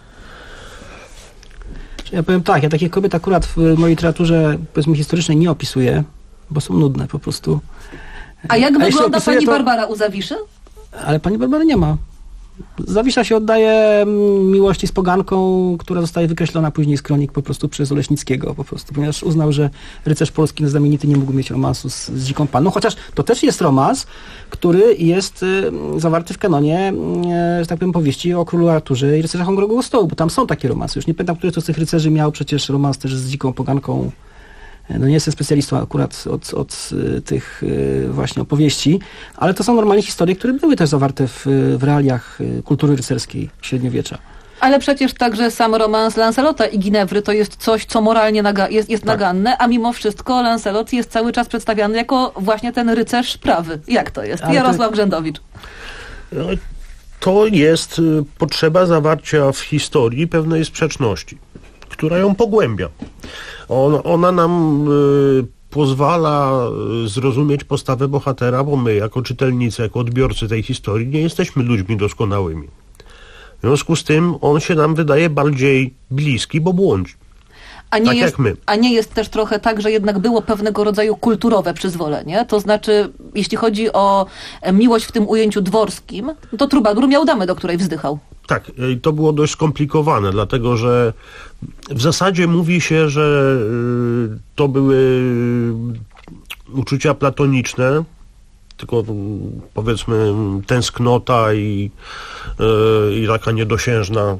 Ja powiem tak, ja takich kobiet akurat w mojej literaturze, powiedzmy, historycznej nie opisuję, bo są nudne po prostu. A jak A jeśli wygląda opisuję, pani to- Barbara u Zawiszy? Ale pani Barbary nie ma. Zawisza się oddaje mm, miłości z poganką, która zostaje wykreślona później z kronik po prostu przez Oleśnickiego, po prostu, ponieważ uznał, że rycerz polski znamienity nie mógł mieć romansu z, z dziką panną, chociaż to też jest romans, który jest y, zawarty w kanonie, y, że tak powiem, powieści o królu Arturze i rycerzach Okrągłego Stołu, bo tam są takie romansy. Już nie pamiętam, który to z tych rycerzy miał przecież romans też z dziką poganką. No nie jestem specjalistą akurat od, od tych właśnie opowieści, ale to są normalnie historie, które były też zawarte w, w realiach kultury rycerskiej średniowiecza. Ale przecież także sam romans Lancelota i Ginewry to jest coś, co moralnie naga- jest, jest tak. naganne, a mimo wszystko Lancelot jest cały czas przedstawiany jako właśnie ten rycerz prawy. Jak to jest? Ale Jarosław to... Grzędowicz. No, to jest y, potrzeba zawarcia w historii pewnej sprzeczności, która ją pogłębia. On, ona nam y, pozwala y, zrozumieć postawę bohatera, bo my jako czytelnicy, jako odbiorcy tej historii nie jesteśmy ludźmi doskonałymi. W związku z tym on się nam wydaje bardziej bliski, bo błądzi. A nie, tak jest, jak my. a nie jest też trochę tak, że jednak było pewnego rodzaju kulturowe przyzwolenie? To znaczy, jeśli chodzi o miłość w tym ujęciu dworskim, to Trubadur miał damę, do której wzdychał. Tak, i to było dość skomplikowane, dlatego że w zasadzie mówi się, że y, to były uczucia platoniczne, tylko powiedzmy tęsknota i, y, i taka niedosiężna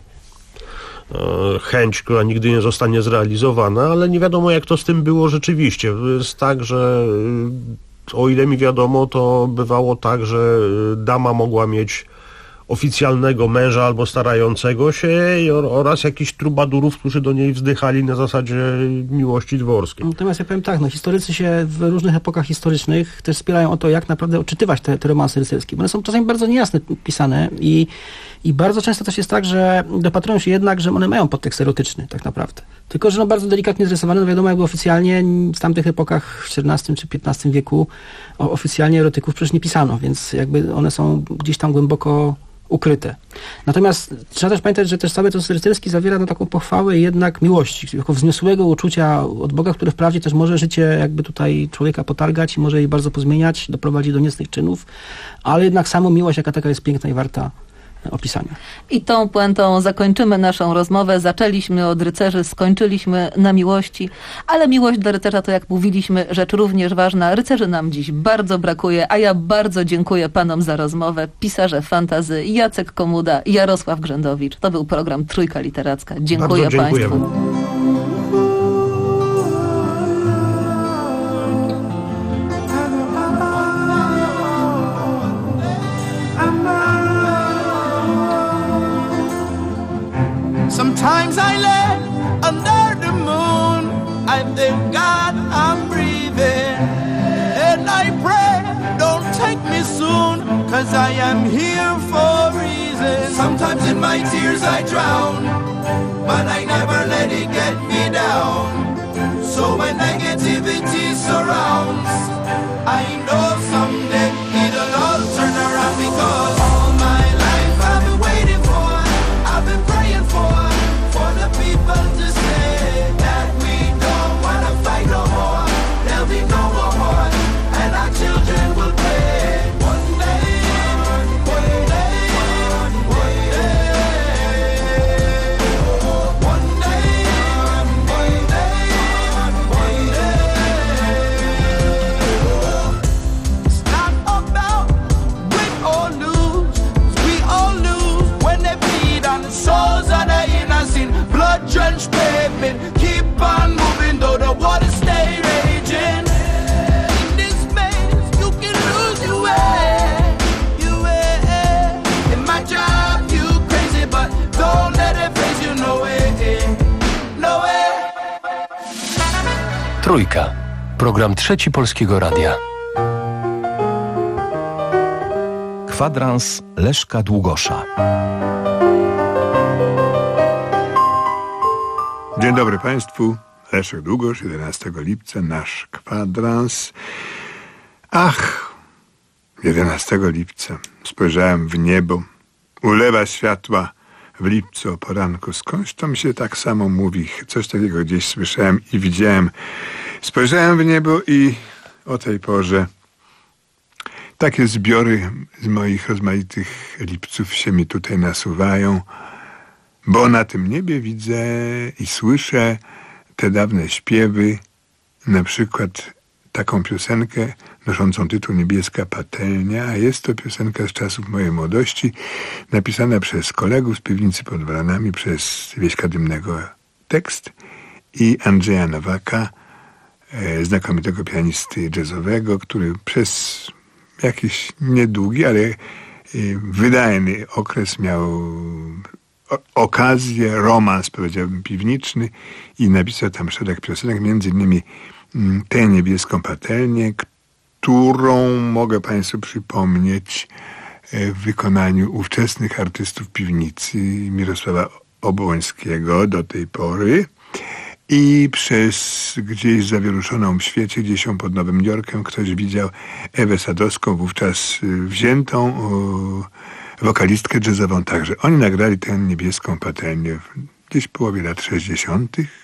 chęć, która nigdy nie zostanie zrealizowana, ale nie wiadomo, jak to z tym było rzeczywiście. Jest tak, że o ile mi wiadomo, to bywało tak, że dama mogła mieć oficjalnego męża albo starającego się oraz jakichś trubadurów, którzy do niej wzdychali na zasadzie miłości dworskiej. Natomiast ja powiem tak, no historycy się w różnych epokach historycznych też spierają o to, jak naprawdę odczytywać te, te romanse rycerskie, bo one są czasami bardzo niejasne pisane i, i bardzo często też jest tak, że dopatrują się jednak, że one mają podtekst erotyczny tak naprawdę. Tylko, że no bardzo delikatnie zrysowane, no wiadomo, jakby oficjalnie w tamtych epokach w czternastym czy piętnastym wieku o, oficjalnie erotyków przecież nie pisano, więc jakby one są gdzieś tam głęboko ukryte. Natomiast trzeba też pamiętać, że też cały to rycerski zawiera no, taką pochwałę jednak miłości, jako wzniosłego uczucia od Boga, które wprawdzie też może życie jakby tutaj człowieka potargać i może jej bardzo pozmieniać, doprowadzić do niecnych czynów, ale jednak samo miłość jaka taka jest piękna i warta opisania. I tą puentą zakończymy naszą rozmowę. Zaczęliśmy od rycerzy, skończyliśmy na miłości, ale miłość do rycerza to, jak mówiliśmy, rzecz również ważna. Rycerzy nam dziś bardzo brakuje, a ja bardzo dziękuję panom za rozmowę. Pisarze fantazy Jacek Komuda, Jarosław Grzędowicz. To był program Trójka Literacka. Dziękuję państwu. Sometimes I lay under the moon, I thank God I'm breathing, and I pray, don't take me soon, cause I am here for a reason. Sometimes in my tears I drown, but I never let it get me down. So when negativity surrounds, I know someday it'll all turn around, because all my life I've been waiting for, I've been praying for, for the people to say that we don't want to fight no more. There'll be no more war, and our children will play. One day, one day, one day, one day, one day, one day. It's not about win or lose, 'cause we all lose when they bleed on the souls of the innocent. Blood-drenched pavement, keep on moving though the water stay raging. In this maze, you can lose your way, your way. In my job, you crazy, but don't let it face you, no way, no way. Trójka. Program Trzeci Polskiego Radia. Kwadrans Leszka Długosza. Dzień dobry Państwu. Leszek Długosz, jedenastego lipca, nasz kwadrans. Ach, jedenastego lipca spojrzałem w niebo. Ulewa światła w lipcu o poranku. Skądś to mi się tak samo mówi. Coś takiego gdzieś słyszałem i widziałem. Spojrzałem w niebo i o tej porze takie zbiory z moich rozmaitych lipców się mi tutaj nasuwają, bo na tym niebie widzę i słyszę te dawne śpiewy, na przykład taką piosenkę noszącą tytuł Niebieska Patelnia, a jest to piosenka z czasów mojej młodości, napisana przez kolegów z piwnicy pod Wranami, przez Wieśka Dymnego tekst i Andrzeja Nowaka e, znakomitego pianisty jazzowego, który przez jakiś niedługi, ale e, wydajny okres miał o, okazję, romans, powiedziałbym, piwniczny i napisał tam szereg piosenek, między innymi m, Tę niebieską patelnię, którą mogę Państwu przypomnieć w wykonaniu ówczesnych artystów piwnicy Mirosława Obołońskiego do tej pory i przez gdzieś zawieruszoną w świecie, gdzieś ją pod Nowym Jorkiem ktoś widział Ewę Sadowską, wówczas wziętą o, wokalistkę jazzową także. Oni nagrali tę niebieską patelnię gdzieś w połowie lat sześćdziesiątych.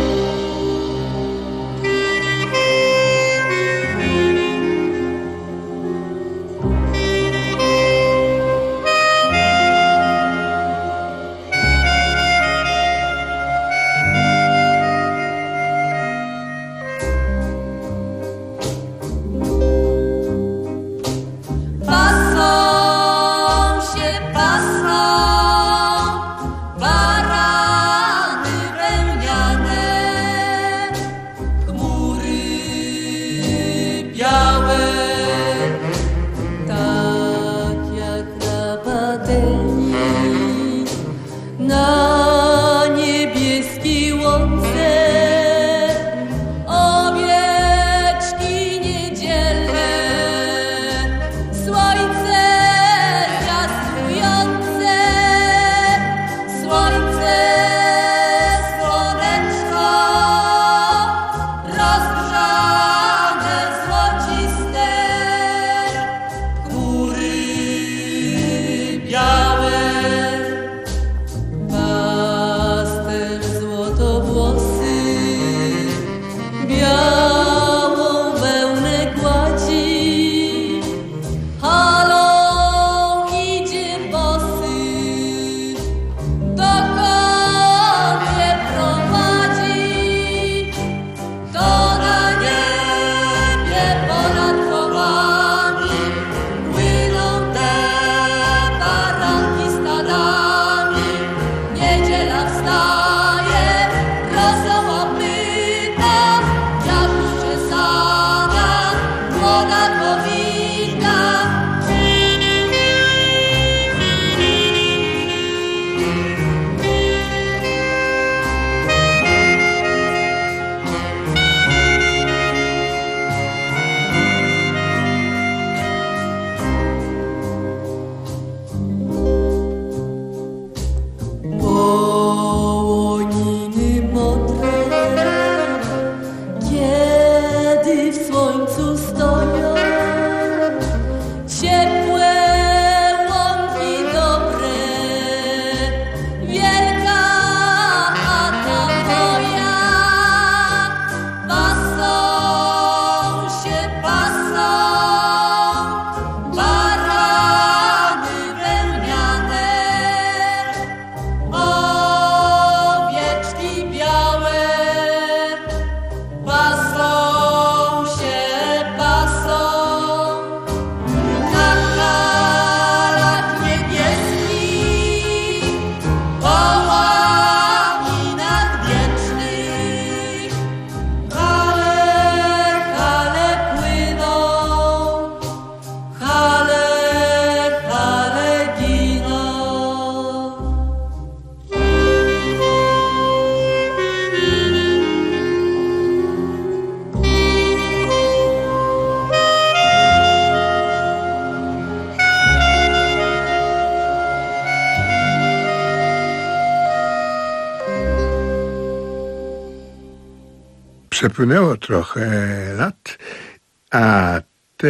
Przepłynęło trochę lat, a te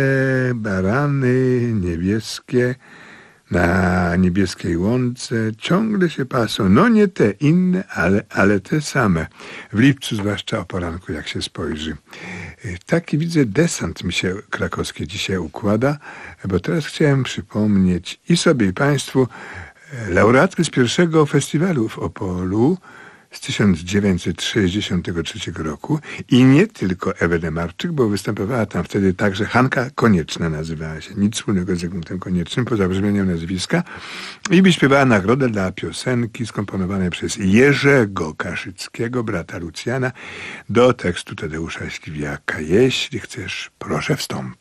barany niebieskie na niebieskiej łące ciągle się pasą. No nie te inne, ale, ale te same. W lipcu, zwłaszcza o poranku, jak się spojrzy. Taki widzę desant mi się krakowski dzisiaj układa, bo teraz chciałem przypomnieć i sobie, i Państwu laureatkę z pierwszego festiwalu w Opolu, z tysiąc dziewięćset sześćdziesiątego trzeciego roku i nie tylko Ewę Demarczyk, bo występowała tam wtedy także Hanka Konieczna, nazywała się, nic wspólnego z Zygmuntem Koniecznym, poza brzmieniem nazwiska, i wyśpiewała nagrodę dla piosenki skomponowanej przez Jerzego Kaszyckiego, brata Lucjana, do tekstu Tadeusza Śliwiaka. Jeśli chcesz, proszę wstąp.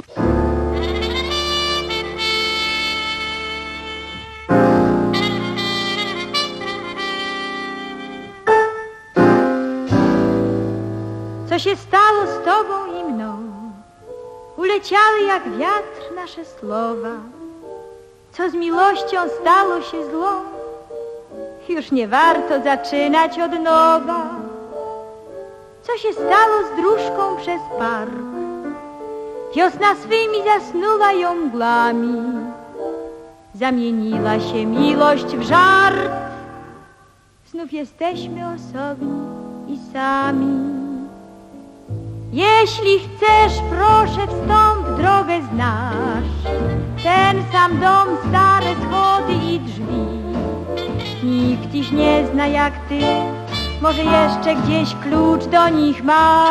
Co się stało z tobą i mną? Uleciały jak wiatr nasze słowa. Co z miłością stało się złą? Już nie warto zaczynać od nowa. Co się stało z dróżką przez park? Wiosna swymi zasnuła ją mgłami. Zamieniła się miłość w żart. Znów jesteśmy osobni i sami. Jeśli chcesz, proszę wstąp, drogę znasz. Ten sam dom, stare schody i drzwi. Nikt ich nie zna jak ty. Może jeszcze gdzieś klucz do nich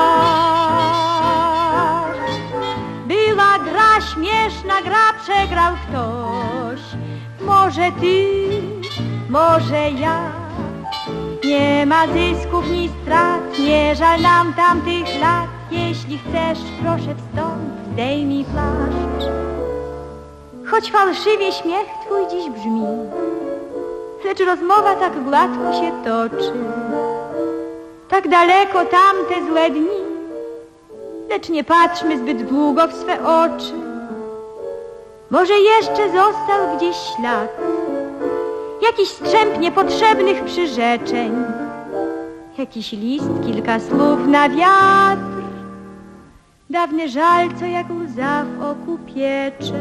masz. Była gra śmieszna, gra przegrał ktoś. Może ty, może ja. Nie ma zysków ni strat, nie żal nam tamtych lat. Jeśli chcesz, proszę wstąp, zdejmij płaszcz. Choć fałszywie śmiech twój dziś brzmi, lecz rozmowa tak gładko się toczy. Tak daleko tamte złe dni, lecz nie patrzmy zbyt długo w swe oczy. Może jeszcze został gdzieś ślad, jakiś strzęp niepotrzebnych przyrzeczeń, jakiś list, kilka słów na wiatr, dawny żal, co jak łza w oku piecze.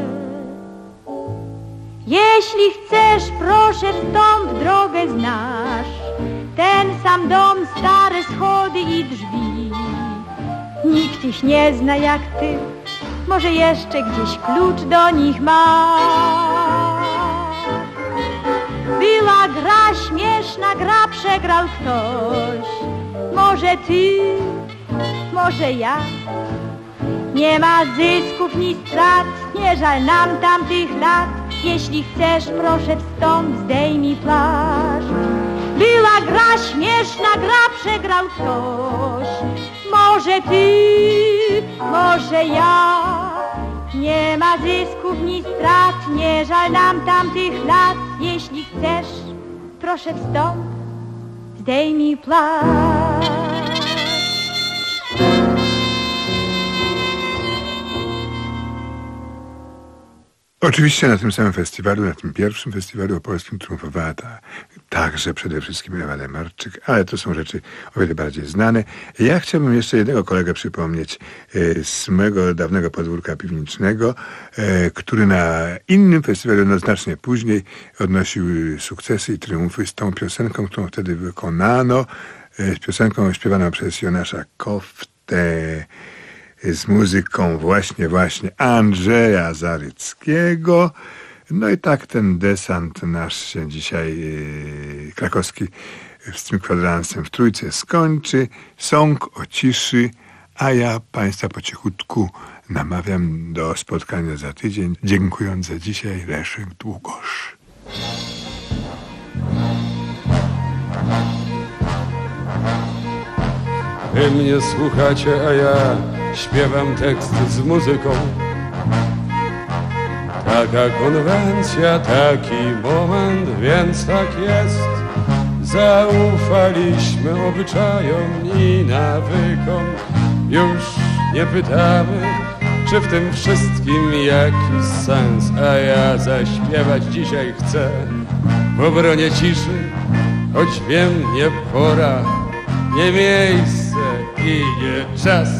Jeśli chcesz, proszę wstąp, drogę znasz. Ten sam dom, stare schody i drzwi. Nikt ich nie zna jak ty. Może jeszcze gdzieś klucz do nich masz. Była gra śmieszna, gra przegrał ktoś. Może ty, może ja. Nie ma zysków ni strat, nie żal nam tamtych lat. Jeśli chcesz, proszę wstąp, zdejmij płaszcz. Była gra śmieszna, gra przegrał ktoś. Może ty, może ja. Nie ma zysków ni strat, nie żal nam tamtych lat. Jeśli chcesz, proszę wstąp, zdejmij płaszcz. Oczywiście na tym samym festiwalu, na tym pierwszym festiwalu opolskim triumfowała ta, także przede wszystkim Ewa Demarczyk, ale to są rzeczy o wiele bardziej znane. Ja chciałbym jeszcze jednego kolegę przypomnieć e, z mojego dawnego podwórka piwniczego, e, który na innym festiwalu, no znacznie później, odnosił sukcesy i triumfy z tą piosenką, którą wtedy wykonano, e, z piosenką śpiewaną przez Jonasza Koftę, z muzyką właśnie, właśnie Andrzeja Zaryckiego. No i tak ten desant nasz się dzisiaj yy, krakowski z tym kwadransem w trójce skończy. Sąg ociszy, a ja Państwa po cichutku namawiam do spotkania za tydzień. Dziękując za dzisiaj, Leszek Długosz. Wy mnie słuchacie, a ja śpiewam tekst z muzyką. Taka konwencja, taki moment, więc tak jest. Zaufaliśmy obyczajom i nawykom. Już nie pytamy, czy w tym wszystkim jakiś sens. A ja zaśpiewać dzisiaj chcę w obronie ciszy, choć wiem, nie pora, nie miejsce i nie czas.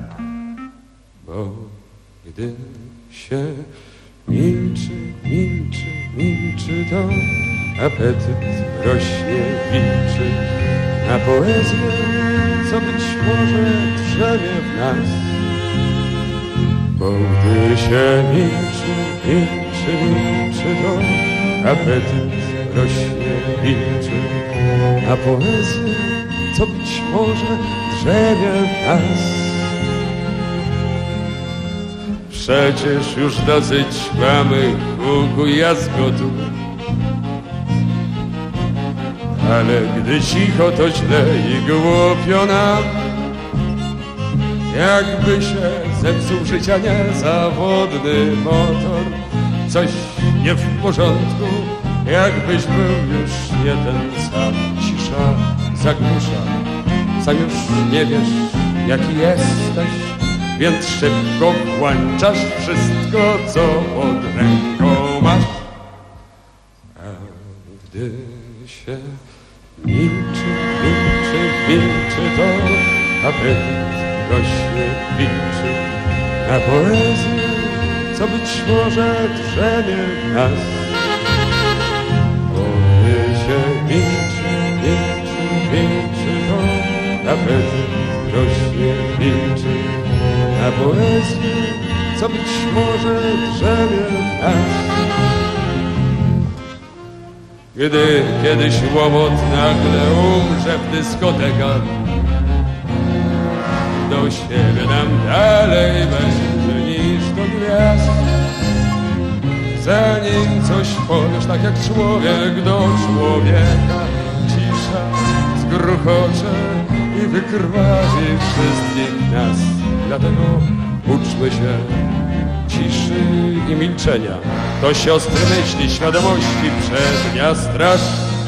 Bo gdy się milczy, milczy, milczy, to apetyt rośnie, wilczy na poezję, co być może drzemie w nas. Bo gdy się milczy, milczy, milczy, to apetyt rośnie, wilczy na poezję, może drzemie w nas. Przecież już dosyć mamy huku i jazgotu, ale gdy cicho to źle i głupio nam. Jakby się zepsuł życia niezawodny motor, coś nie w porządku, jakbyś był już nie ten sam. Cisza zagłusza, sam już nie wiesz jaki jesteś, więc szybko włączasz wszystko co pod ręką masz. A gdy się milczy, milczy, milczy, to apetyt rośnie, wilczy na poezję, co być może drzemie w nas. Bo gdy się milczy, milczy, milczy, to apetyt rośnie, wilczy na poezję, co być może drzemie w nas. Gdy kiedyś łomot nagle umrze w dyskotekach, do siebie nam dalej będzie niż do gwiazd. Zanim coś powiesz tak jak człowiek do człowieka, cisza zgruchocze i wykrwawi wszystkich nas. Dlatego uczmy się ciszy i milczenia. To siostry myśli, świadomości przednia straż.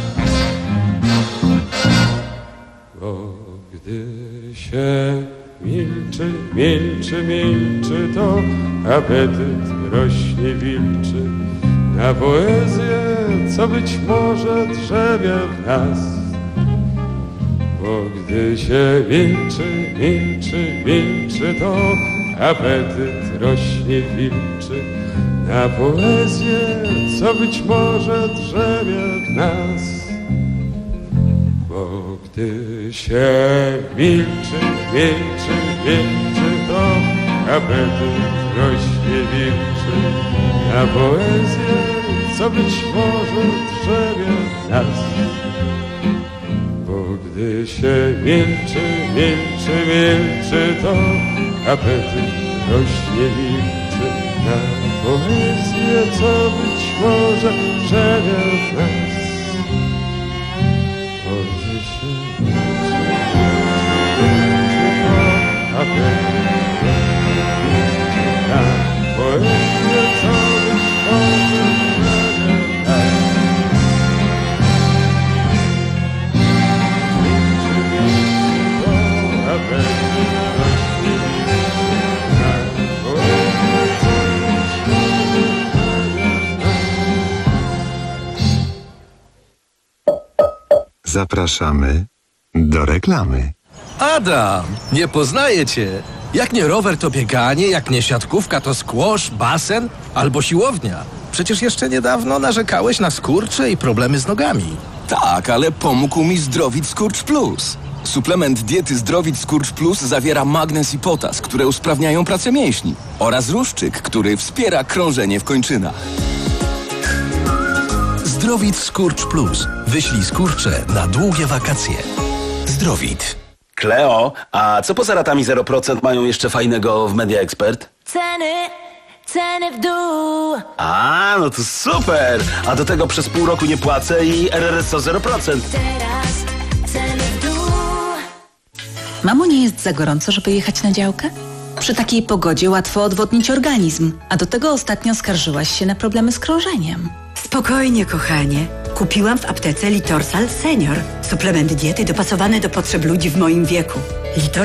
Bo gdy się milczy, milczy, milczy, to apetyt rośnie, wilczy na poezję, co być może drzemie w nas. Bo gdy się milczy, milczy, milczy, to apetyt rośnie, wilczy na poezję, co być może drzemie w nas. Bo gdy się milczy, milczy, milczy, to apetyt rośnie, wilczy na poezję, co być może drzemie w nas. Bo gdy się milczy, milczy, milczy, to apetyt rośnie, wilczy na poezję, co być może drzemie w nas. Bo gdy się milczy, milczy, to apetyt rośnie, na poezję, co być może drzemie w nas. Zapraszamy do reklamy. Adam, nie poznaję cię. Jak nie rower, to bieganie, jak nie siatkówka, to squash, basen albo siłownia. Przecież jeszcze niedawno narzekałeś na skurcze i problemy z nogami. Tak, ale pomógł mi Zdrowit Skurcz Plus. Suplement diety Zdrowit Skurcz Plus zawiera magnez i potas, które usprawniają pracę mięśni, oraz ruszczyk, który wspiera krążenie w kończynach. Zdrowit Skurcz Plus. Wyślij skurcze na długie wakacje. Zdrowit. Kleo, a co poza ratami zero procent mają jeszcze fajnego w Media Expert? Ceny, ceny w dół. A, no to super! A do tego przez pół roku nie płacę i R R S O zero procent. Teraz ceny w dół. Mamo, nie jest za gorąco, żeby jechać na działkę? Przy takiej pogodzie łatwo odwodnić organizm, a do tego ostatnio skarżyłaś się na problemy z krążeniem. Spokojnie, kochanie. Kupiłam w aptece Litorsal Senior. Suplement diety dopasowany do potrzeb ludzi w moim wieku. Litor